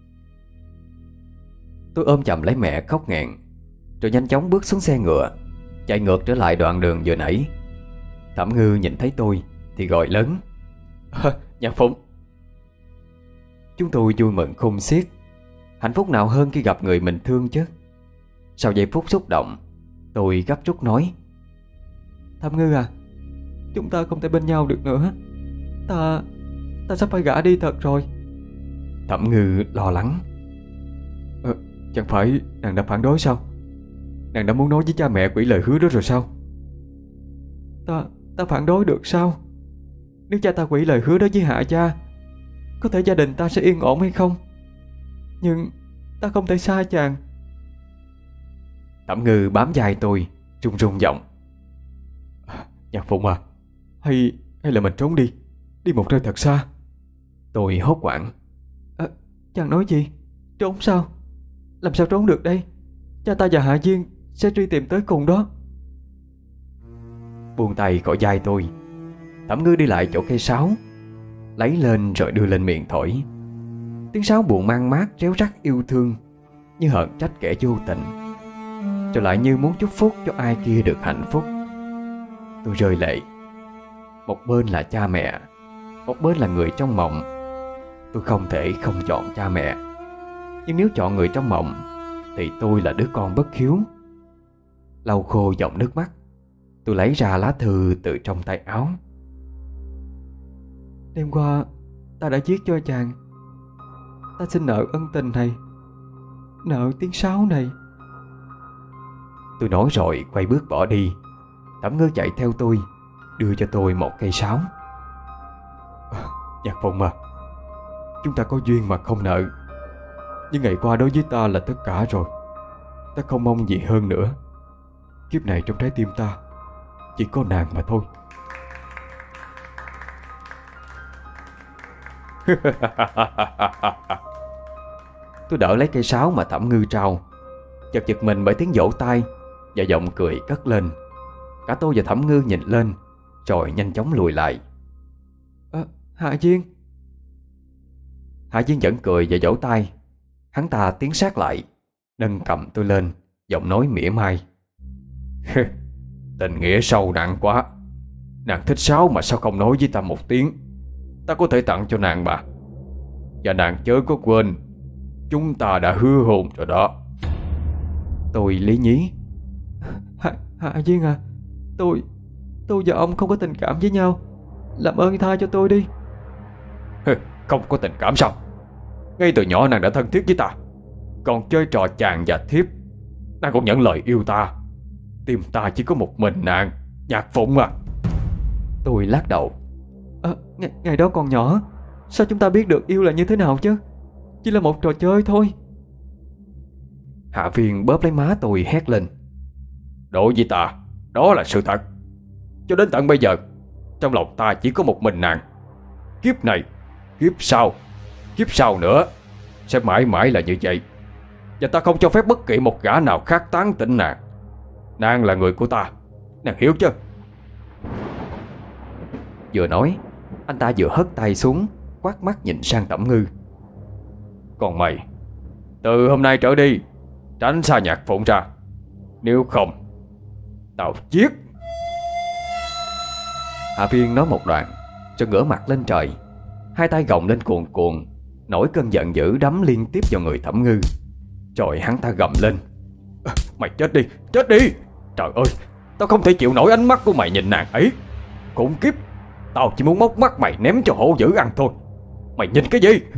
Tôi ôm chầm lấy mẹ khóc nghẹn, rồi nhanh chóng bước xuống xe ngựa, chạy ngược trở lại đoạn đường vừa nãy. Thẩm Ngư nhìn thấy tôi thì gọi lớn: à, Nhạc Phụng. Chúng tôi vui mừng khôn xiết. Hạnh phúc nào hơn khi gặp người mình thương chứ. Sau giây phút xúc động, tôi gấp rút nói: Thẩm Ngư à, chúng ta không thể bên nhau được nữa. Ta Ta sắp phải gả đi thật rồi. Thẩm Ngư lo lắng: ờ, Chẳng phải nàng đã phản đối sao? Nàng đã muốn nói với cha mẹ quỷ lời hứa đó rồi sao? Ta Ta phản đối được sao? Nếu cha ta quỷ lời hứa đó với Hạ gia, có thể gia đình ta sẽ yên ổn hay không? Nhưng ta không thể xa chàng. Thẩm Ngư bám vai tôi, run run giọng: à, Nhạc Phụng à, Hay hay là mình trốn đi, đi một nơi thật xa. Tôi hốt hoảng: à, Chàng nói gì? Trốn sao? Làm sao trốn được đây? Cha ta và Hạ Viên sẽ truy tìm tới cùng đó. Buông tay khỏi vai tôi, Thẩm Ngư đi lại chỗ cây sáo, lấy lên rồi đưa lên miệng thổi. Tiếng sáo buồn mang mát réo rắt yêu thương, như hờn trách kẻ vô tình, rồi lại như muốn chúc phúc cho ai kia được hạnh phúc. Tôi rơi lệ. Một bên là cha mẹ, một bên là người trong mộng. Tôi không thể không chọn cha mẹ, nhưng nếu chọn người trong mộng thì tôi là đứa con bất hiếu. Lau khô dòng nước mắt, tôi lấy ra lá thư từ trong tay áo. Đêm qua ta đã viết cho chàng. Ta xin nợ ân tình này, nợ tiếng sáo này. Tôi nói rồi quay bước bỏ đi. Thẩm Ngư chạy theo tôi, đưa cho tôi một cây sáo. à, Nhạc Phụng à, chúng ta có duyên mà không nợ. Nhưng ngày qua đối với ta là tất cả rồi. Ta không mong gì hơn nữa. Kiếp này trong trái tim ta chỉ có nàng mà thôi. Tôi đỡ lấy cây sáo mà Thẩm Ngư trao, chợt giật mình bởi tiếng vỗ tay và giọng cười cất lên. Cả tôi và Thẩm Ngư nhìn lên, rồi nhanh chóng lùi lại. à, Hạ Viên. Hạ Viên vẫn cười và vỗ tay. Hắn ta tiến sát lại, nâng cầm tôi lên, giọng nói mỉa mai: Tình nghĩa sâu nặng quá. Nàng thích sáo mà sao không nói với ta một tiếng? Ta có thể tặng cho nàng mà. Và nàng chớ có quên, chúng ta đã hứa hôn rồi đó. Tôi lý nhí: Hạ, Hạ Viên à, Tôi Tôi và ông không có tình cảm với nhau. Làm ơn tha cho tôi đi. Không có tình cảm sao? Ngay từ nhỏ nàng đã thân thiết với ta, còn chơi trò chàng và thiếp. Nàng còn nhận lời yêu ta. Tim ta chỉ có một mình nàng, Nhạc Phụng à. Tôi lắc đầu: à, ngày, ngày đó còn nhỏ, sao chúng ta biết được yêu là như thế nào chứ? Chỉ là một trò chơi thôi. Hạ Viên bóp lấy má tôi hét lên: Đối với ta, đó là sự thật. Cho đến tận bây giờ, trong lòng ta chỉ có một mình nàng. Kiếp này, kiếp sau, kiếp sau nữa sẽ mãi mãi là như vậy. Và ta không cho phép bất kỳ một gã nào khác tán tỉnh nàng. Nàng là người của ta, nàng hiểu chưa? Vừa nói, anh ta vừa hất tay xuống, quát mắt nhìn sang Thẩm Ngư: Còn mày, từ hôm nay trở đi, tránh xa Nhạc Phụng ra. Nếu không, tao giết. Hạ Viên nói một đoạn rồi ngửa mặt lên trời. Hai tay gồng lên cuồn cuộn, nổi cơn giận dữ đấm liên tiếp vào người Thẩm Ngư. Rồi hắn ta gầm lên: Mày chết đi, chết đi! Trời ơi, tao không thể chịu nổi ánh mắt của mày nhìn nàng ấy. Khốn kiếp, tao chỉ muốn móc mắt mày ném cho hổ dữ ăn thôi. Mày nhìn cái gì?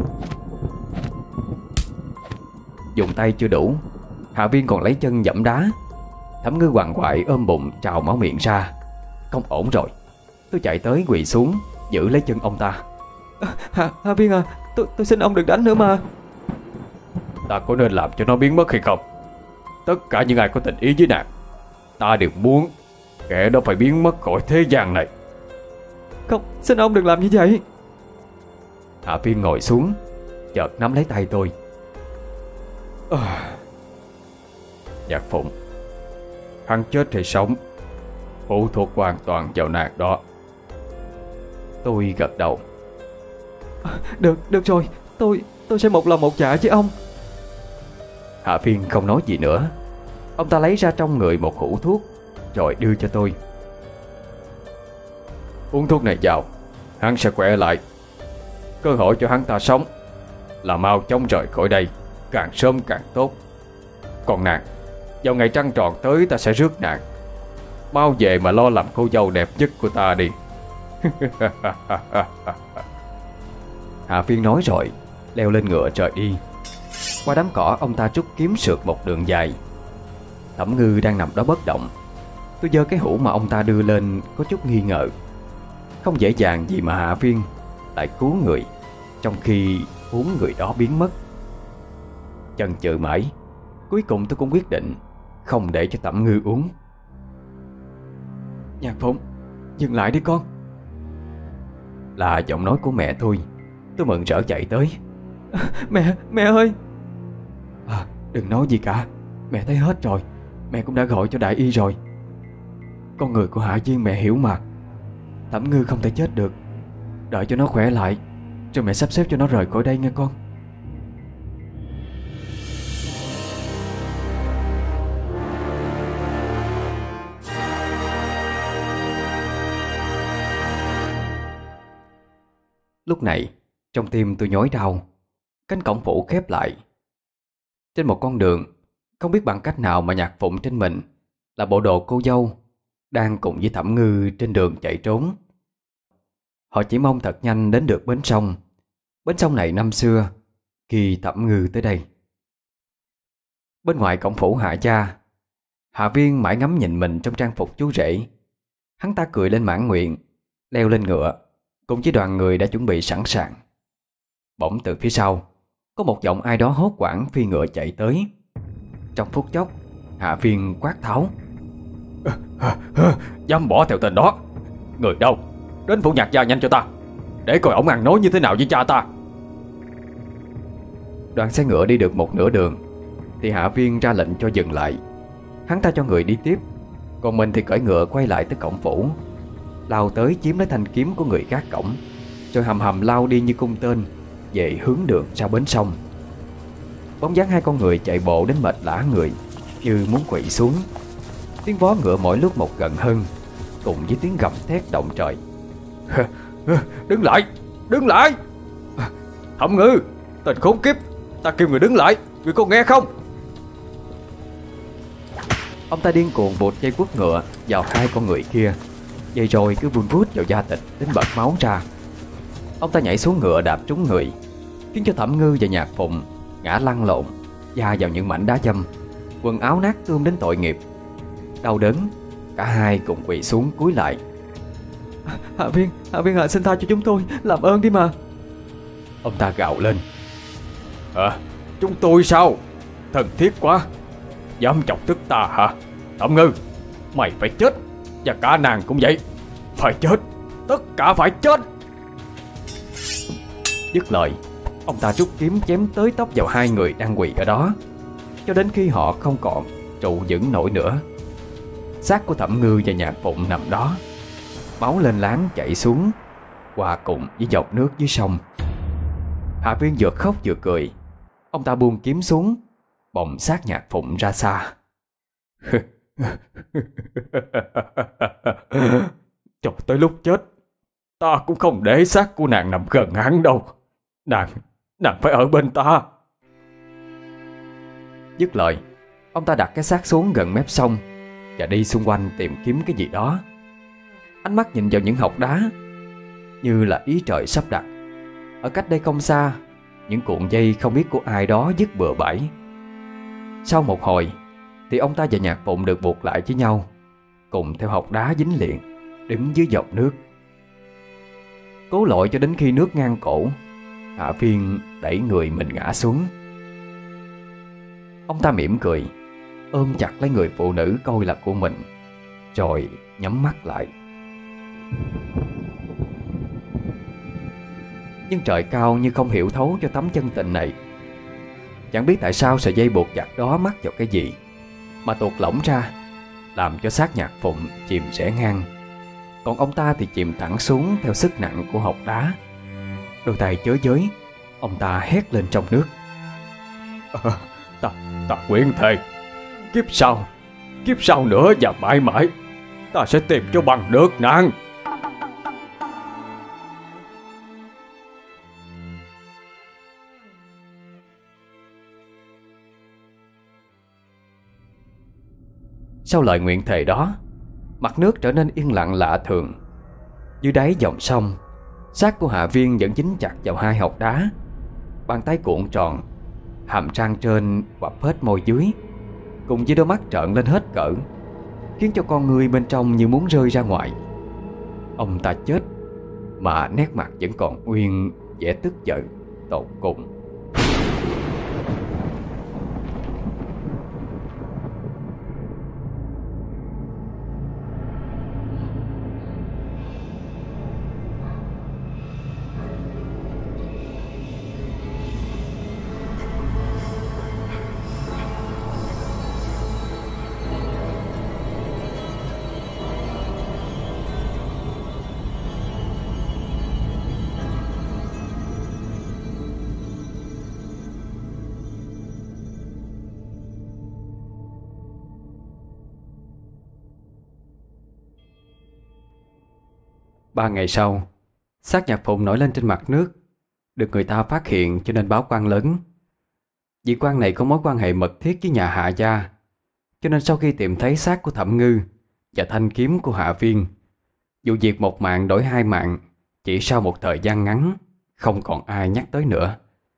Dùng tay chưa đủ, Hạ Viên còn lấy chân giẫm đá. Thẩm Ngư quằn quại ôm bụng trào máu miệng ra. Không ổn rồi. Tôi chạy tới quỳ xuống giữ lấy chân ông ta. Hạ, Hạ Viên à, tôi, tôi xin ông đừng đánh nữa mà. Ta có nên làm cho nó biến mất hay không? Tất cả những ai có tình ý với nàng, ta đều muốn kẻ đó phải biến mất khỏi thế gian này. Không, xin ông đừng làm như vậy. Hạ Viên ngồi xuống, chợt nắm lấy tay tôi. à, Nhạc Phụng, hắn chết hay sống phụ thuộc hoàn toàn vào nàng đó. Tôi gật đầu. à, Được, được rồi, tôi tôi sẽ một lòng một dạ với ông. Hạ Viên không nói gì nữa. Ông ta lấy ra trong người một hũ thuốc, rồi đưa cho tôi. Uống thuốc này vào, hắn sẽ khỏe lại. Cơ hội cho hắn ta sống là mau chóng rời khỏi đây, càng sớm càng tốt. Còn nàng, vào ngày trăng tròn tới ta sẽ rước nàng. Mau về mà lo làm cô dâu đẹp nhất của ta đi. Hạ Viên nói rồi leo lên ngựa rời đi. Qua đám cỏ, ông ta rút kiếm sượt một đường dài. Thẩm Ngư đang nằm đó bất động. Tôi giơ cái hũ mà ông ta đưa lên, có chút nghi ngờ. Không dễ dàng gì mà Hạ Viên lại cứu người, trong khi muốn người đó biến mất. Chần chừ mãi, cuối cùng tôi cũng quyết định không để cho Thẩm Ngư uống. Nhạc Phụng, dừng lại đi con. Là giọng nói của mẹ tôi. Tôi mừng rỡ chạy tới. Mẹ, mẹ ơi. À, đừng nói gì cả, mẹ thấy hết rồi. Mẹ cũng đã gọi cho đại y rồi. Con người của Hạ Viên mẹ hiểu mà. Thẩm Ngư không thể chết được. Đợi cho nó khỏe lại, rồi mẹ sắp xếp cho nó rời khỏi đây nghe con. Lúc này trong tim tôi nhói đau. Cánh cổng phủ khép lại. Trên một con đường, không biết bằng cách nào mà Nhạc Phụng trên mình là bộ đồ cô dâu đang cùng với Thẩm Ngư trên đường chạy trốn. Họ chỉ mong thật nhanh đến được bến sông. Bến sông này năm xưa khi Thẩm Ngư tới đây. Bên ngoài cổng phủ Hạ gia, Hạ Viên mãi ngắm nhìn mình trong trang phục chú rể. Hắn ta cười lên mãn nguyện, leo lên ngựa cùng với đoàn người đã chuẩn bị sẵn sàng. Bỗng từ phía sau có một giọng ai đó hốt hoảng phi ngựa chạy tới. Trong phút chốc, Hạ Viên quát tháo: Dám bỏ theo tên đó! Người đâu? Đến phủ Nhạc gia nhanh cho ta, để coi ổng ăn nói như thế nào với cha ta. Đoàn xe ngựa đi được một nửa đường thì Hạ Viên ra lệnh cho dừng lại. Hắn ta cho người đi tiếp, còn mình thì cưỡi ngựa quay lại tới cổng phủ, lao tới chiếm lấy thanh kiếm của người gác cổng, rồi hầm hầm lao đi như cung tên về hướng đường ra bến sông. Bóng dáng hai con người chạy bộ đến mệt lả người, như muốn quỵ xuống. Tiếng vó ngựa mỗi lúc một gần hơn, cùng với tiếng gầm thét động trời. Đứng lại! Đứng lại! Thẩm Ngư! Tên khốn kiếp! Ta kêu người đứng lại! Người có nghe không? Ông ta điên cuồng vụt dây quất ngựa vào hai con người kia, dây rồi cứ vun vút vào da thịt đến bật máu ra. Ông ta nhảy xuống ngựa đạp trúng người, khiến cho Thẩm Ngư và Nhạc Phụng ngã lăn lộn, da vào những mảnh đá châm, quần áo nát tươm đến tội nghiệp. Đau đớn, cả hai cùng quỳ xuống cúi lại. Hạ Viên, Hạ Viên à, xin tha cho chúng tôi, làm ơn đi mà. Ông ta gào lên: À, chúng tôi sao? Thân thiết quá! Dám chọc tức ta hả? Thẩm Ngư, mày phải chết, và cả nàng cũng vậy. Phải chết, tất cả phải chết! Dứt lời, ông ta rút kiếm chém tới tóc vào hai người đang quỳ ở đó, cho đến khi họ không còn trụ vững nổi nữa. Xác của Thẩm Ngư và Nhạc Phụng nằm đó, máu lên láng chảy xuống, hòa cùng với dòng nước dưới sông. Hạ Viên vừa khóc vừa cười. Ông ta buông kiếm xuống, bồng xác Nhạc Phụng ra xa. Cho tới lúc chết, Ta cũng không để xác của nàng nằm gần hắn đâu. Nàng, nàng phải ở bên ta. Dứt lời, ông ta đặt cái xác xuống gần mép sông và đi xung quanh tìm kiếm cái gì đó. Ánh mắt nhìn vào những hộc đá, như là ý trời sắp đặt. Ở cách đây không xa, những cuộn dây không biết của ai đó dứt bừa bãi. Sau một hồi thì ông ta và Nhạc Phụng được buộc lại với nhau, cùng theo hộc đá dính liền, đứng dưới dòng nước. Cố lội cho đến khi nước ngang cổ, Hạ Viên đẩy người mình ngã xuống. Ông ta mỉm cười, ôm chặt lấy người phụ nữ coi là của mình, rồi nhắm mắt lại. Nhưng trời cao như không hiểu thấu cho tấm chân tình này. Chẳng biết tại sao sợi dây buộc chặt đó mắc vào cái gì mà tuột lỏng ra, làm cho xác Nhạc Phụng chìm rẽ ngang. Còn ông ta thì chìm thẳng xuống theo sức nặng của hộc đá. Đôi tay chới giới, ông ta hét lên trong nước: à, Ta, ta nguyện thề, kiếp sau, kiếp sau nữa và mãi mãi, ta sẽ tìm cho bằng được nàng. Sau lời nguyện thề đó, mặt nước trở nên yên lặng lạ thường. Dưới đáy dòng sông, xác của Hạ Viên vẫn dính chặt vào hai hộc đá. Bàn tay cuộn tròn, hàm răng trên quặp hết môi dưới, cùng với đôi mắt trợn lên hết cỡ, khiến cho con người bên trong như muốn rơi ra ngoài. Ông ta chết mà nét mặt vẫn còn nguyên vẻ tức giận tột cùng. Ba ngày sau, xác Nhạc Phụng nổi lên trên mặt nước, được người ta phát hiện cho nên báo quan lớn. Vị quan này có mối quan hệ mật thiết với nhà Hạ gia, cho nên sau khi tìm thấy xác của Thẩm Ngư và thanh kiếm của Hạ Viên, vụ việc một mạng đổi hai mạng chỉ sau một thời gian ngắn, không còn ai nhắc tới nữa.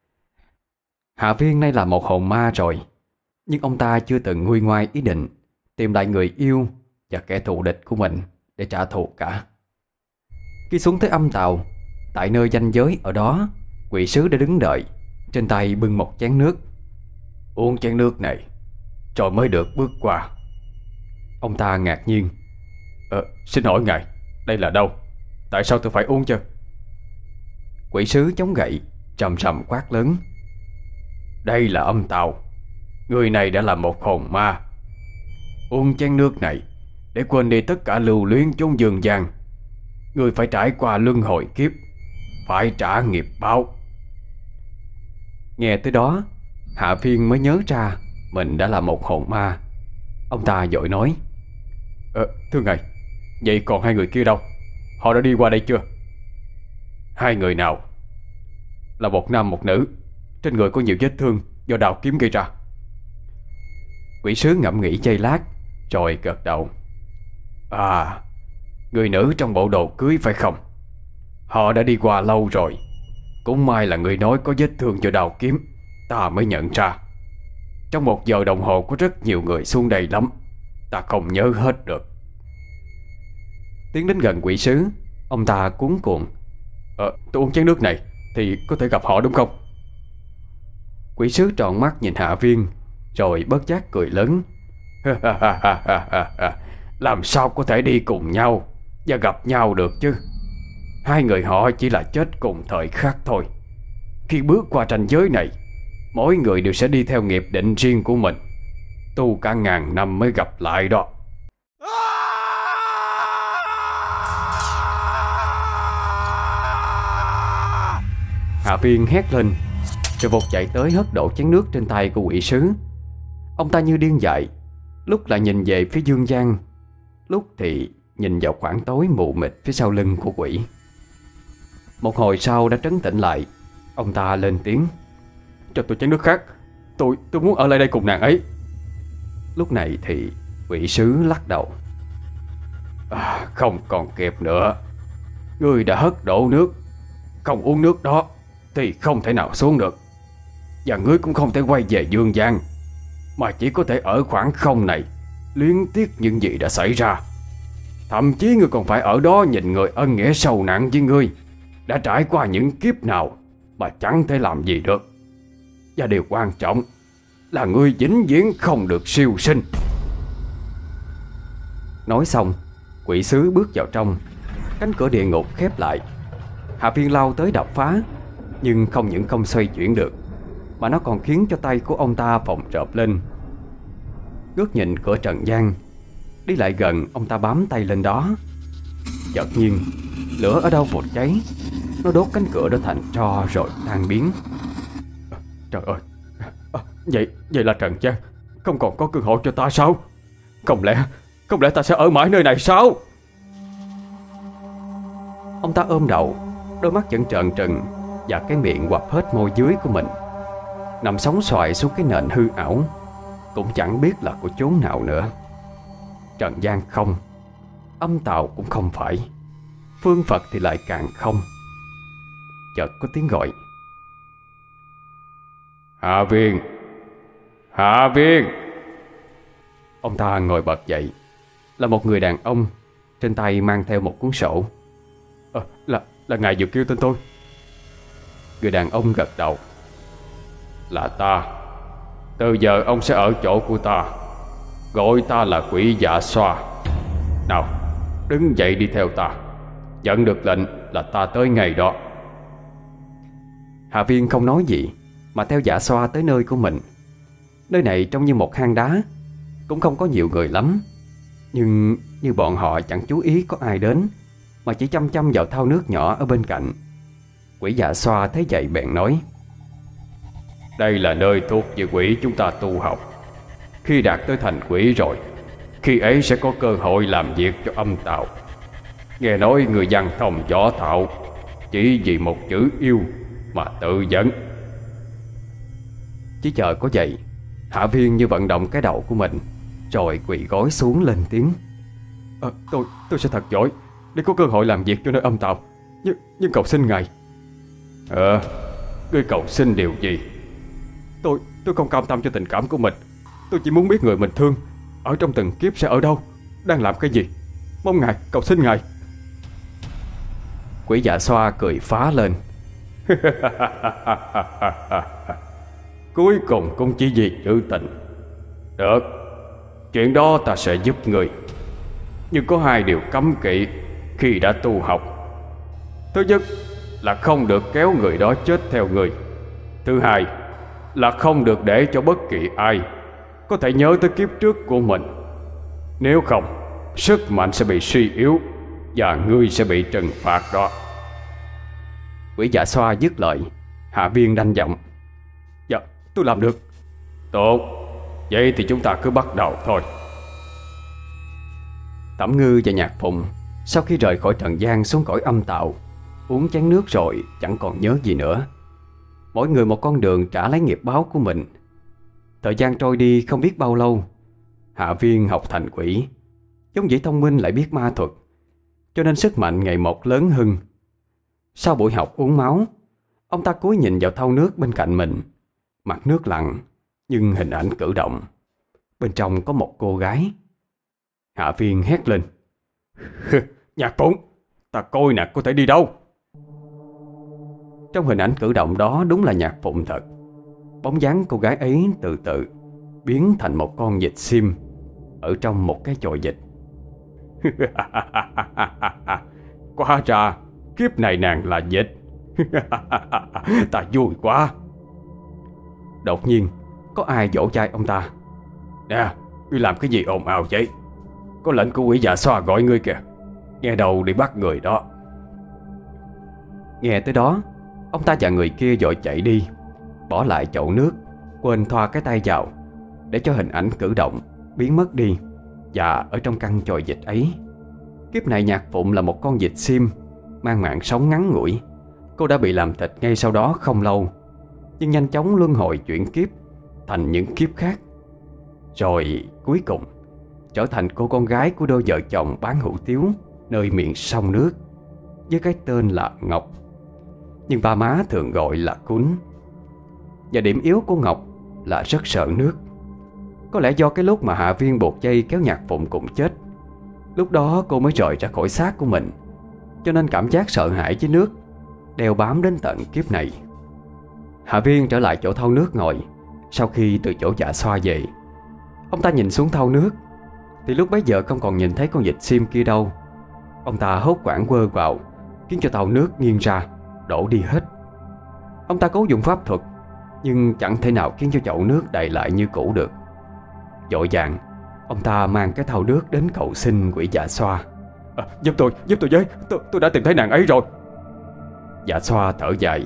Hạ Viên nay là một hồn ma rồi, nhưng ông ta chưa từng nguôi ngoai ý định tìm lại người yêu và kẻ thù địch của mình để trả thù cả. Khi xuống tới âm tàu, tại nơi ranh giới ở đó, quỷ sứ đã đứng đợi, trên tay bưng một chén nước. Uống chén nước này rồi mới được bước qua. Ông ta ngạc nhiên: Ờ, xin hỏi ngài, đây là đâu? Tại sao tôi phải uống chứ? Quỷ sứ chống gậy, trầm trầm quát lớn: Đây là âm tàu. Người này đã là một hồn ma. Uống chén nước này để quên đi tất cả lưu luyến chốn dương gian. Người phải trải qua luân hồi kiếp, phải trả nghiệp báo. Nghe tới đó, Hạ Viên mới nhớ ra mình đã là một hồn ma. Ông ta vội nói: Ờ, thưa ngài, vậy còn hai người kia đâu? Họ đã đi qua đây chưa? Hai người nào? Là một nam một nữ, trên người có nhiều vết thương do đào kiếm gây ra. Quỷ sứ ngẫm nghĩ giây lát rồi gật đầu: À, người nữ trong bộ đồ cưới phải không? Họ đã đi qua lâu rồi. Cũng may là người nói có vết thương do đào kiếm, ta mới nhận ra. Trong một giờ đồng hồ có rất nhiều người xuống đây lắm, ta không nhớ hết được. Tiến đến gần quỷ sứ, ông ta cuống cuồng: Ờ, tôi uống chén nước này thì có thể gặp họ đúng không? Quỷ sứ tròn mắt nhìn Hạ Viên, rồi bất giác cười lớn: Làm sao có thể đi cùng nhau và gặp nhau được chứ? Hai người họ chỉ là chết cùng thời khắc thôi. Khi bước qua ranh giới này, mỗi người đều sẽ đi theo nghiệp định riêng của mình, tu cả ngàn năm mới gặp lại đó. Hạ Viên hét lên, rồi vụt chạy tới hất đổ chén nước trên tay của quỷ sứ. Ông ta như điên dại, lúc lại nhìn về phía dương gian, lúc thì nhìn vào khoảng tối mù mịt phía sau lưng của quỷ. Một hồi sau đã trấn tĩnh lại, ông ta lên tiếng: Cho tôi chén nước khác. Tôi tôi muốn ở lại đây cùng nàng ấy. Lúc này thì quỷ sứ lắc đầu: à, Không còn kịp nữa. Ngươi đã hất đổ nước, không uống nước đó thì không thể nào xuống được. Và ngươi cũng không thể quay về dương gian, mà chỉ có thể ở khoảng không này luyến tiếc những gì đã xảy ra. Thậm chí ngươi còn phải ở đó nhìn người ân nghĩa sâu nặng với ngươi đã trải qua những kiếp nào mà chẳng thể làm gì được. Và điều quan trọng là ngươi vĩnh viễn không được siêu sinh. Nói xong, quỷ sứ bước vào trong. Cánh cửa địa ngục khép lại. Hạ Viên lao tới đập phá, nhưng không những không xoay chuyển được, mà nó còn khiến cho tay của ông ta phồng rộp lên. Ngước nhìn cửa trần gian, đi lại gần, ông ta bám tay lên đó. Chợt nhiên, lửa ở đâu vụt cháy, nó đốt cánh cửa đó thành tro rồi tan biến. à, Trời ơi, à, Vậy vậy là trần gian không còn có cơ hội cho ta sao? Không lẽ Không lẽ ta sẽ ở mãi nơi này sao? Ông ta ôm đầu, đôi mắt vẫn trợn trừng, và cái miệng quặp hết môi dưới của mình, nằm sóng xoài xuống cái nền hư ảo, cũng chẳng biết là của chốn nào nữa. Trần gian không, âm tào cũng không phải, phương Phật thì lại càng không. Chợt có tiếng gọi: Hạ Viên! Hạ Viên! Ông ta ngồi bật dậy, là một người đàn ông, trên tay mang theo một cuốn sổ. à, Là là ngài vừa kêu tên tôi. Người đàn ông gật đầu: Là ta. Từ giờ ông sẽ ở chỗ của ta, gọi ta là Quỷ Dạ Xoa. Nào, đứng dậy đi theo ta. Nhận được lệnh là ta tới ngày đó. Hạ Viên không nói gì mà theo Dạ Xoa tới nơi của mình. Nơi này trông như một hang đá, cũng không có nhiều người lắm. Nhưng như bọn họ chẳng chú ý có ai đến, mà chỉ chăm chăm vào thau nước nhỏ ở bên cạnh. Quỷ Dạ Xoa thấy vậy bèn nói: Đây là nơi thuộc về quỷ chúng ta tu học. Khi đạt tới thành quỷ rồi, khi ấy sẽ có cơ hội làm việc cho âm tào. Nghe nói người văn thông võ thạo, chỉ vì một chữ yêu mà tự dẫn. Chỉ chờ có vậy, Hạ Viên như vận động cái đầu của mình, rồi quỳ gối xuống lên tiếng: à, Tôi tôi sẽ thật giỏi để có cơ hội làm việc cho nơi âm tào. Nhưng, nhưng cầu xin ngài. Ờ, ngươi cầu xin điều gì? Tôi tôi không cam tâm cho tình cảm của mình. Tôi chỉ muốn biết người mình thương ở trong từng kiếp sẽ ở đâu, đang làm cái gì. Mong ngài, cầu xin ngài. Quỷ Dạ Xoa cười phá lên: Cuối cùng cũng chỉ vì chữ tình. Được, chuyện đó ta sẽ giúp người. Nhưng có hai điều cấm kỵ khi đã tu học. Thứ nhất là không được kéo người đó chết theo người. Thứ hai là không được để cho bất kỳ ai có thể nhớ tới kiếp trước của mình. Nếu không, sức mạnh sẽ bị suy yếu và ngươi sẽ bị trừng phạt đó. Quỷ Dạ Xoa dứt lời, Hạ Viên đanh giọng: Dạ, tôi làm được. Tốt, vậy thì chúng ta cứ bắt đầu thôi. Tẩm Ngư và Nhạc Phụng sau khi rời khỏi trần gian xuống cõi âm tào, uống chén nước rồi chẳng còn nhớ gì nữa. Mỗi người một con đường trả lấy nghiệp báo của mình. Thời gian trôi đi không biết bao lâu. Hạ Viên học thành quỷ, vốn dĩ thông minh lại biết ma thuật, cho nên sức mạnh ngày một lớn hơn. Sau buổi học uống máu, ông ta cúi nhìn vào thau nước bên cạnh mình. Mặt nước lặng, nhưng hình ảnh cử động. Bên trong có một cô gái. Hạ Viên hét lên: Nhạc Phụng, ta coi nè, có thể đi đâu? Trong hình ảnh cử động đó đúng là Nhạc Phụng thật. Bóng dáng cô gái ấy từ từ biến thành một con vịt sim ở trong một cái chòi vịt. Quá ra kiếp này nàng là vịt. Ta vui quá. Đột nhiên có ai vỗ vai ông ta: Nè, ngươi làm cái gì ồn ào vậy? Có lệnh của Quỷ Dạ Xoa gọi ngươi kìa. Nghe đầu đi bắt người đó. Nghe tới đó, ông ta và người kia vội chạy đi, bỏ lại chậu nước, quên thoa cái tay vào để cho hình ảnh cử động biến mất đi. Và ở trong căn chòi vịt ấy, kiếp này Nhạc Phụng là một con vịt sim mang mạng sống ngắn ngủi, Cô đã bị làm thịt ngay sau đó không lâu, nhưng nhanh chóng luân hồi chuyển kiếp thành những kiếp khác, rồi cuối cùng trở thành cô con gái của đôi vợ chồng bán hủ tiếu nơi miệng sông nước với cái tên là Ngọc, nhưng ba má thường gọi là Cún. Và điểm yếu của Ngọc là rất sợ nước. Có lẽ do cái lúc mà Hạ Viên buộc dây kéo Nhạc Phụng cùng chết, lúc đó cô mới rời ra khỏi xác của mình, cho nên cảm giác sợ hãi với nước đeo bám đến tận kiếp này. Hạ Viên trở lại chỗ thau nước ngồi sau khi từ chỗ Dạ Xoa về. Ông ta nhìn xuống thau nước thì lúc bấy giờ không còn nhìn thấy con vịt sim kia đâu. Ông ta hốt hoảng quơ vào, khiến cho thau nước nghiêng ra, đổ đi hết. Ông ta cố dùng pháp thuật, nhưng chẳng thể nào khiến cho chậu nước đầy lại như cũ được. Vội vàng, ông ta mang cái thau nước đến cầu xin quỷ Dạ Xoa. À, giúp tôi, giúp tôi với, tôi, tôi đã tìm thấy nàng ấy rồi. Dạ Xoa thở dài.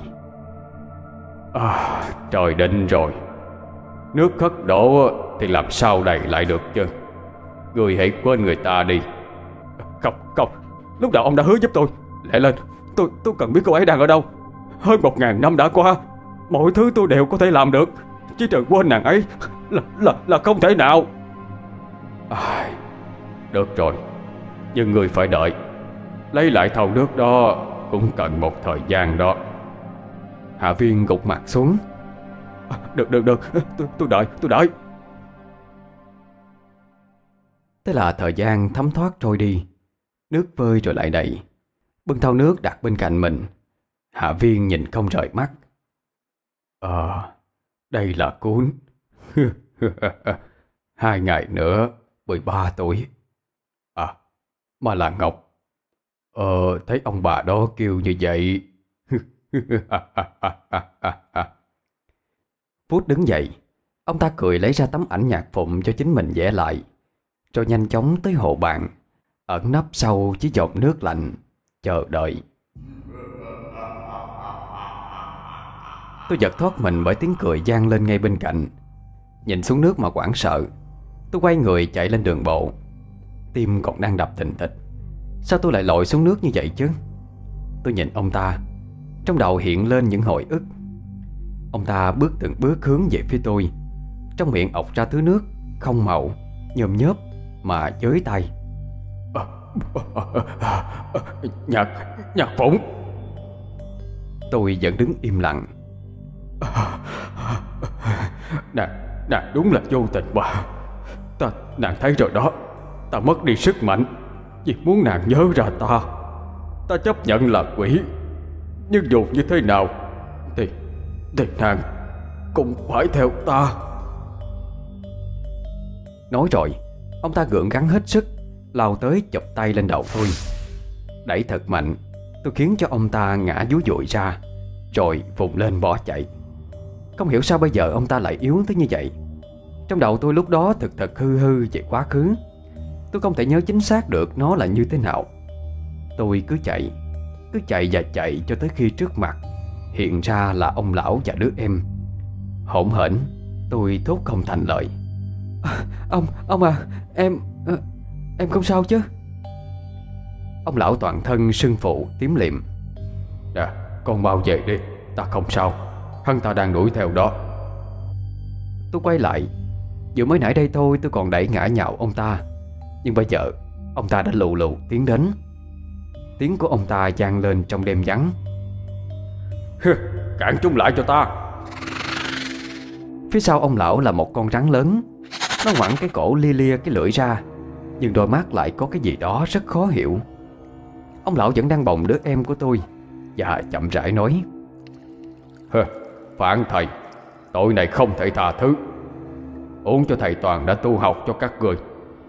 À, trời định rồi. Nước khất đổ thì làm sao đầy lại được chứ. Người hãy quên người ta đi. Không, không, lúc đầu ông đã hứa giúp tôi. Lẹ lên, tôi tôi cần biết cô ấy đang ở đâu. Hơn một ngàn năm đã qua, mọi thứ tôi đều có thể làm được, chỉ trừ quên nàng ấy là là là không thể nào. À, được rồi, nhưng người phải đợi. Lấy lại thau nước đó cũng cần một thời gian đó. Hạ Viên gục mặt xuống. À, được được được, tôi tôi đợi, tôi đợi. Thế là thời gian thấm thoát trôi đi. Nước vơi rồi lại đầy. Bưng thau nước đặt bên cạnh mình. Hạ Viên nhìn không rời mắt. Ờ, đây là Cún. Hai ngày nữa mười ba tuổi. À, mà là Ngọc. Ờ, thấy ông bà đó kêu như vậy. Phút đứng dậy, ông ta cười lấy ra tấm ảnh Nhạc Phụng cho chính mình vẽ lại, rồi nhanh chóng tới hồ bạn, ẩn nấp sau chiếc giọt nước lạnh, chờ đợi. Tôi giật thoát mình bởi tiếng cười vang lên ngay bên cạnh. Nhìn xuống nước mà hoảng sợ, tôi quay người chạy lên đường bộ. Tim còn đang đập thình thịch. Sao tôi lại lội xuống nước như vậy chứ? Tôi nhìn ông ta, trong đầu hiện lên những hồi ức. Ông ta bước từng bước hướng về phía tôi, trong miệng ọc ra thứ nước không màu, nhôm nhớp mà chới tay. Nhạc, Nhạc Phụng. Tôi vẫn đứng im lặng. Nàng, nàng đúng là vô tình mà. Ta, nàng thấy rồi đó. Ta mất đi sức mạnh vì muốn nàng nhớ ra ta. Ta chấp nhận là quỷ, nhưng dù như thế nào Thì, thì nàng cũng phải theo ta. Nói rồi, ông ta gượng gắng hết sức, lao tới chụp tay lên đầu tôi. Đẩy thật mạnh, tôi khiến cho ông ta ngã dúi dụi ra, rồi vùng lên bỏ chạy. Không hiểu sao bây giờ ông ta lại yếu tới như vậy. Trong đầu tôi lúc đó thực thật hư hư về quá khứ. Tôi không thể nhớ chính xác được nó là như thế nào. Tôi cứ chạy, cứ chạy và chạy cho tới khi trước mặt hiện ra là ông lão và đứa em. Hỗn hển, tôi thốt không thành lời. À, ông, ông à, em, à, em không sao chứ? Ông lão toàn thân sưng phụ, tím liệm. Nè, con mau về đi, ta không sao. Hắn ta đang đuổi theo đó. Tôi quay lại. Vừa mới nãy đây thôi tôi còn đẩy ngã nhào ông ta, nhưng bây giờ ông ta đã lù lù tiến đến. Tiếng của ông ta vang lên trong đêm vắng. Cản chúng lại cho ta. Phía sau ông lão là một con rắn lớn. Nó ngoẵn cái cổ lia lia cái lưỡi ra, nhưng đôi mắt lại có cái gì đó rất khó hiểu. Ông lão vẫn đang bồng đứa em của tôi và chậm rãi nói. Hơ, phản thầy, tội này không thể tha thứ. Uống cho thầy Toàn đã tu học cho các người.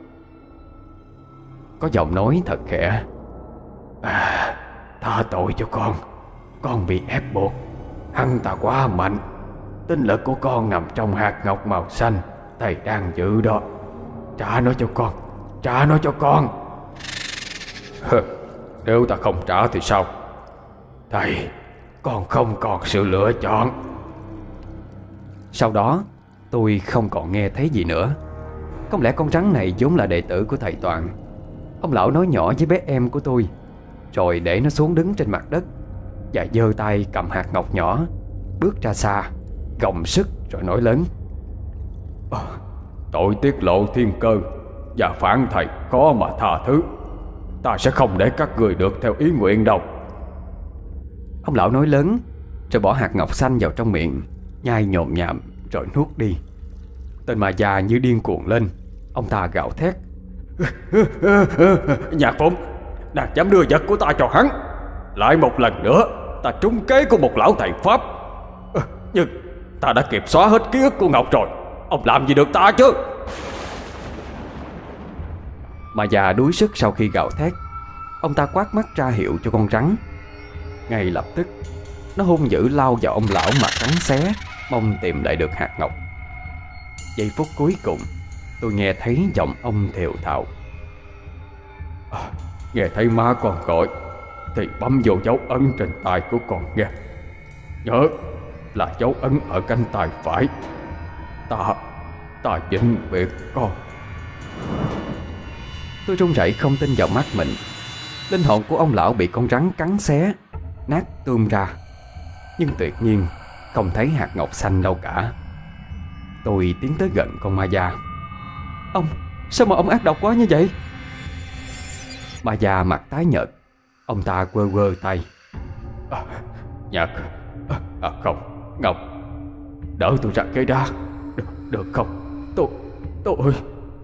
Có giọng nói thật khẽ. À, tha tội cho con. Con bị ép buộc. Hắn ta quá mạnh. Tinh lực của con nằm trong hạt ngọc màu xanh thầy đang giữ đó. Trả nó cho con. Trả nó cho con. Hừ, nếu ta không trả thì sao? Thầy, con không còn sự lựa chọn. Sau đó tôi không còn nghe thấy gì nữa. Không lẽ con rắn này vốn là đệ tử của thầy Toàn? Ông lão nói nhỏ với bé em của tôi, rồi để nó xuống đứng trên mặt đất. và giơ tay cầm hạt ngọc nhỏ, bước ra xa, gồng sức rồi nói lớn: "À, tội tiết lộ thiên cơ và phản thầy khó mà tha thứ. Ta sẽ không để các người được theo ý nguyện đâu." Ông lão nói lớn rồi bỏ hạt ngọc xanh vào trong miệng, nhai nhồm nhàm rồi nuốt đi. Tên ma già như điên cuồng lên. Ông ta gào thét: "Nhạc Phụng, nàng dám đưa vật của ta cho hắn. Lại một lần nữa ta trúng kế của một lão thầy Pháp. Nhưng ta đã kịp xóa hết ký ức của Ngọc rồi. Ông làm gì được ta chứ?" Ma già đuối sức sau khi gào thét. Ông ta quát mắt ra hiệu cho con rắn. Ngay lập tức nó hung dữ lao vào ông lão mà cắn xé, mong tìm lại được hạt ngọc. Giây phút cuối cùng tôi nghe thấy giọng ông thều thào: à, "Nghe thấy má con gọi thì bấm vô dấu ấn trên tay của con nghe. Nhớ là dấu ấn ở cánh tay phải. Ta Ta vĩnh biệt con." Tôi run rẩy không tin vào mắt mình. Linh hồn của ông lão bị con rắn cắn xé, nát tươm ra. Nhưng tuyệt nhiên không thấy hạt ngọc xanh đâu cả. Tôi tiến tới gần con ma già. "Ông, sao mà ông ác độc quá như vậy?" Ma già mặt tái nhợt. Ông ta quơ quơ tay: à, "Nhạc à, à, Không, Ngọc, đỡ tôi ra ghế đá được, được không? Tôi Tôi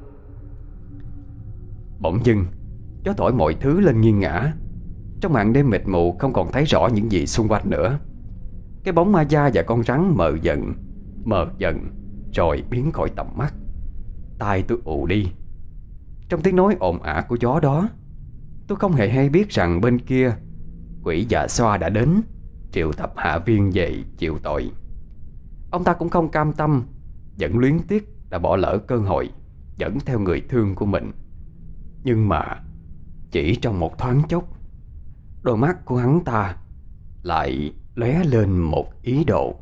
Bỗng dưng gió thổi mọi thứ lên nghiêng ngả. Trong màn đêm mịt mù không còn thấy rõ những gì xung quanh nữa. Cái bóng ma da và con rắn mờ dần, mờ dần, rồi biến khỏi tầm mắt. Tai tôi ù đi. Trong tiếng nói ồn ả của gió đó, tôi không hề hay biết rằng bên kia quỷ Dạ Xoa đã đến, triệu tập Hạ Viên về chịu tội. Ông ta cũng không cam tâm, vẫn luyến tiếc đã bỏ lỡ cơ hội dẫn theo người thương của mình. Nhưng mà chỉ trong một thoáng chốc, đôi mắt của hắn ta lại lóe lên một ý đồ.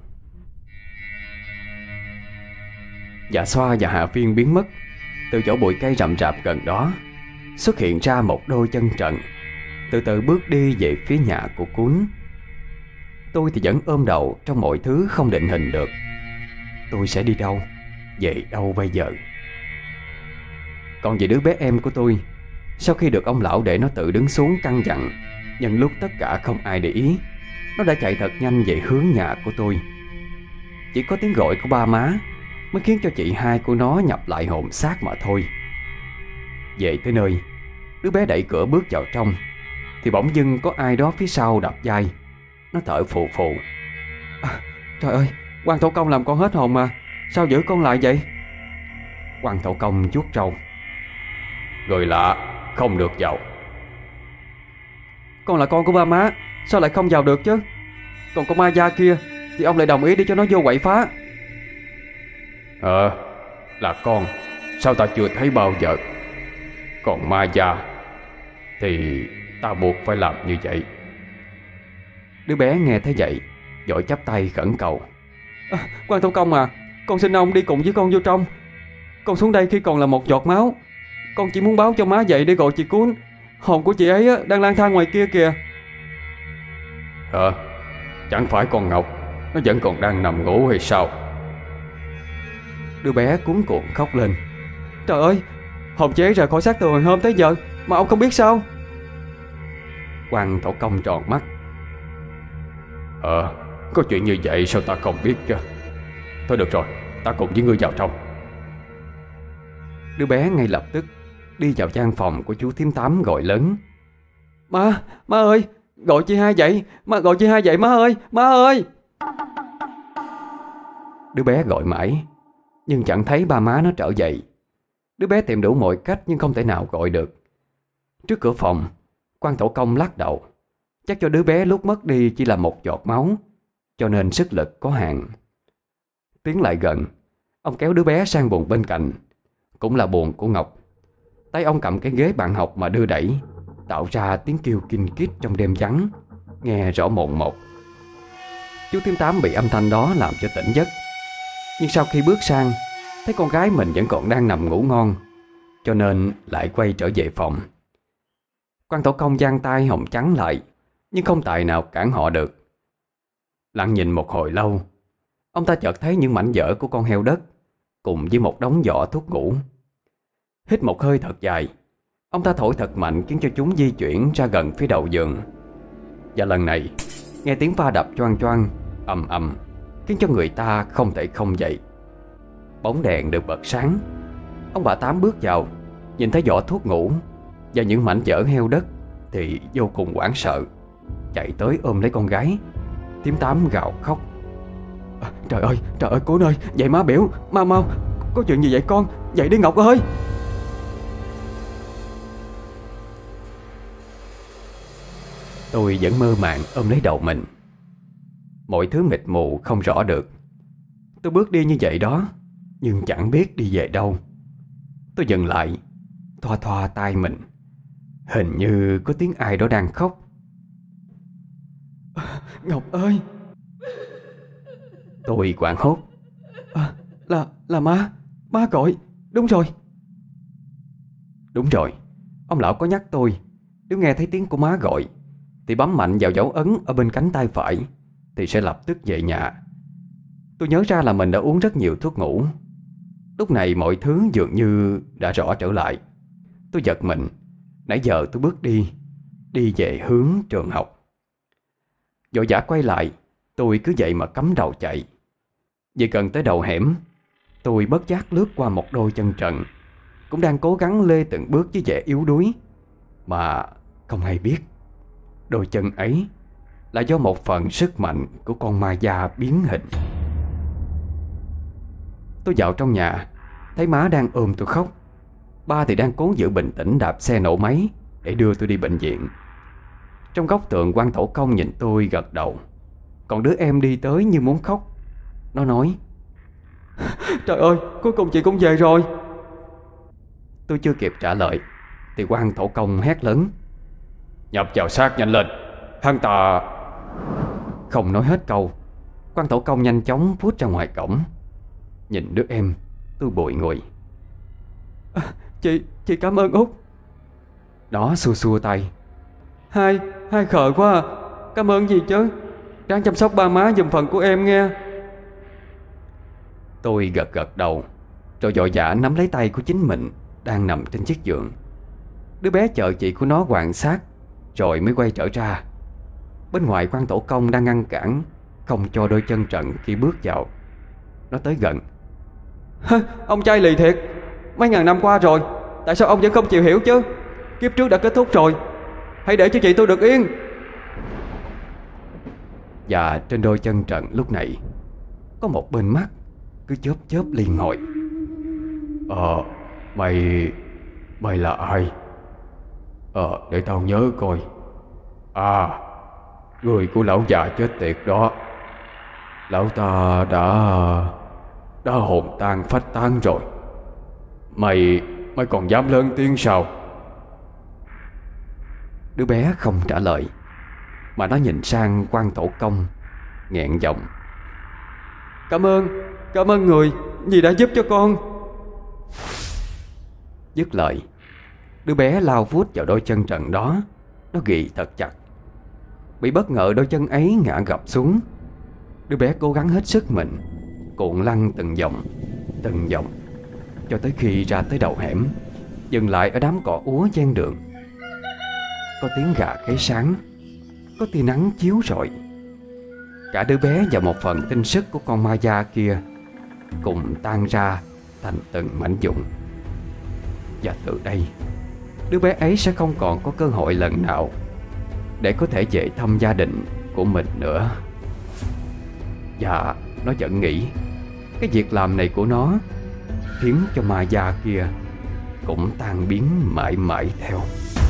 Dạ Xoa và Hạ Viên biến mất. Từ chỗ bụi cây rậm rạp gần đó xuất hiện ra một đôi chân trần, từ từ bước đi về phía nhà của Cún. Tôi thì vẫn ôm đầu trong mọi thứ không định hình được. Tôi sẽ đi đâu, về đâu bây giờ? Còn về đứa bé em của tôi, sau khi được ông lão để nó tự đứng xuống căn dặn, nhân lúc tất cả không ai để ý, nó đã chạy thật nhanh về hướng nhà của tôi. Chỉ có tiếng gọi của ba má mới khiến cho chị hai của nó nhập lại hồn xác mà thôi. Về tới nơi, đứa bé đẩy cửa bước vào trong, thì bỗng dưng có ai đó phía sau đập vai. Nó thở phù phù: à, "Trời ơi, Quan Thổ Công làm con hết hồn mà. Sao giữ con lại vậy?" Quan Thổ Công vuốt râu: "Người lạ không được vào." "Con là con của ba má, sao lại không vào được chứ? Còn con ma da kia thì ông lại đồng ý để cho nó vô quậy phá." Ờ, là con, sao ta chưa thấy bao giờ? Còn ma da thì ta buộc phải làm như vậy." Đứa bé nghe thấy vậy vội chắp tay khẩn cầu: à, "Quan Thổ Công à, con xin ông đi cùng với con vô trong. Con xuống đây khi còn là một giọt máu. Con chỉ muốn báo cho má dậy để gọi chị Cún. Hồn của chị ấy đang lang thang ngoài kia kìa." Ờ, chẳng phải con Ngọc nó vẫn còn đang nằm ngủ hay sao? Đứa bé cuống cuồng khóc lên: "Trời ơi, hồn chị ấy rời khỏi xác từ hồi hôm tới giờ mà ông không biết sao?" Quan Thổ Công tròn mắt: Ờ, có chuyện như vậy sao ta không biết chứ? Thôi được rồi, ta cùng với ngươi vào trong. Đứa bé ngay lập tức đi vào gian phòng của chú Thím Tám gọi lớn: Má, má ơi, gọi chị hai dậy, má gọi chị hai dậy má ơi, má ơi." Đứa bé gọi mãi nhưng chẳng thấy ba má nó trở dậy. Đứa bé tìm đủ mọi cách nhưng không thể nào gọi được. Trước cửa phòng, Quan Thổ Công lắc đầu. Chắc cho đứa bé lúc mất đi chỉ là một giọt máu, cho nên sức lực có hạn. Tiến lại gần, ông kéo đứa bé sang buồng bên cạnh, cũng là buồng của Ngọc. Tay ông cầm cái ghế bạn học mà đưa đẩy, tạo ra tiếng kêu kinh kít trong đêm vắng, nghe rõ mồn một. Chú Thím Tám bị âm thanh đó làm cho tỉnh giấc, nhưng sau khi bước sang thấy con gái mình vẫn còn đang nằm ngủ ngon, cho nên lại quay trở về phòng. Quan Thổ Công giang tay hồng trắng lại, nhưng không tài nào cản họ được. Lặng nhìn một hồi lâu, ông ta chợt thấy những mảnh vỡ của con heo đất cùng với một đống vỏ thuốc ngủ. Hít một hơi thật dài, ông ta thổi thật mạnh khiến cho chúng di chuyển ra gần phía đầu giường. Và lần này nghe tiếng va đập choang choang, ầm ầm, khiến cho người ta không thể không dậy. Bóng đèn được bật sáng. Ông bà Tám bước vào, nhìn thấy vỏ thuốc ngủ và những mảnh vỡ heo đất thì vô cùng hoảng sợ, chạy tới ôm lấy con gái. Thím Tám gào khóc: à, Trời ơi, trời ơi, Cún ơi, dậy má biểu, mau mau, có chuyện gì vậy con, dậy đi Ngọc ơi. Tôi vẫn mơ màng ôm lấy đầu mình. Mọi thứ mịt mù không rõ được. Tôi bước đi như vậy đó, nhưng chẳng biết đi về đâu. Tôi dừng lại, thoa thoa tai mình. Hình như có tiếng ai đó đang khóc. à, Ngọc ơi. Tôi hoảng hốt. à, Là, là má, má gọi, đúng rồi. Đúng rồi, ông lão có nhắc tôi, nếu nghe thấy tiếng của má gọi thì bấm mạnh vào dấu ấn ở bên cánh tay phải thì sẽ lập tức về nhà. Tôi nhớ ra là mình đã uống rất nhiều thuốc ngủ. Lúc này mọi thứ dường như đã rõ trở lại. Tôi giật mình. Nãy giờ tôi bước đi Đi về hướng trường học. Vội vã quay lại, tôi cứ vậy mà cắm đầu chạy. Vì gần tới đầu hẻm, tôi bất giác lướt qua một đôi chân trần cũng đang cố gắng lê từng bước với vẻ yếu đuối, mà không hay biết đôi chân ấy là do một phần sức mạnh của con ma da biến hình. Tôi vào trong nhà, thấy má đang ôm tôi khóc. Ba thì đang cố giữ bình tĩnh đạp xe nổ máy để đưa tôi đi bệnh viện. Trong góc tường, quan Thổ Công nhìn tôi gật đầu. Còn đứa em đi tới như muốn khóc. Nó nói: Trời ơi, cuối cùng chị cũng về rồi. Tôi chưa kịp trả lời thì quan Thổ Công hét lớn: Nhập vào xác nhanh lên, hắn ta... Không nói hết câu, quan Thổ Công nhanh chóng phút ra ngoài cổng. Nhìn đứa em, tôi bội ngồi. à, Chị, chị cảm ơn Út. Nó xua xua tay: Hai, hai khờ quá à. Cảm ơn gì chứ, ráng chăm sóc ba má giùm phần của em nghe. Tôi gật gật đầu, rồi vội vã nắm lấy tay của chính mình đang nằm trên chiếc giường. Đứa bé chờ chị của nó quan sát rồi mới quay trở ra. Bên ngoài quan Tổ Công đang ngăn cản, không cho đôi chân trần khi bước vào. Nó tới gần: Ông trai lì thiệt, mấy ngàn năm qua rồi, tại sao ông vẫn không chịu hiểu chứ? Kiếp trước đã kết thúc rồi, hãy để cho chị tôi được yên. Và trên đôi chân trần lúc này có một bên mắt cứ chớp chớp liên hồi. Ờ, mày... mày là ai? Ờ, để tao nhớ coi. À, người của lão già chết tiệt đó. Lão ta đã... đã hồn tan phách tán rồi. Mày... mày còn dám lớn tiếng sao? Đứa bé không trả lời, mà nó nhìn sang quan Tổ Công, nghẹn giọng: Cảm ơn, cảm ơn người vì đã giúp cho con. Dứt lời, đứa bé lao vút vào đôi chân trần đó. Nó ghì thật chặt. Bị bất ngờ đôi chân ấy ngã gập xuống. Đứa bé cố gắng hết sức mình, cuộn lăn từng vòng, từng vòng, cho tới khi ra tới đầu hẻm, dừng lại ở đám cỏ úa ven đường. Có tiếng gà gáy sáng, có tia nắng chiếu rọi. Cả đứa bé và một phần tinh sức của con ma da kia cùng tan ra thành từng mảnh vụn. Và từ đây, đứa bé ấy sẽ không còn có cơ hội lần nào để có thể về thăm gia đình của mình nữa. Và nó vẫn nghĩ cái việc làm này của nó khiến cho ma da kia cũng tan biến mãi mãi theo.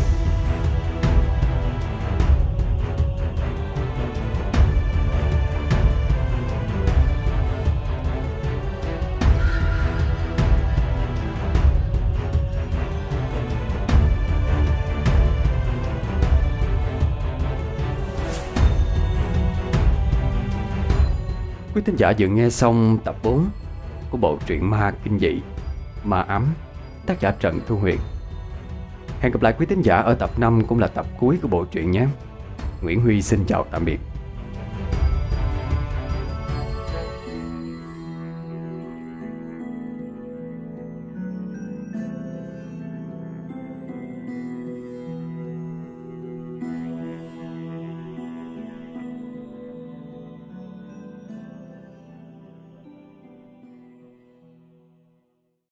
Quý thính giả vừa nghe xong tập bốn của bộ truyện ma kinh dị Ma Ám, tác giả Trần Thu Huyền. Hẹn gặp lại quý thính giả ở tập năm, cũng là tập cuối của bộ truyện nhé. Nguyễn Huy xin chào tạm biệt.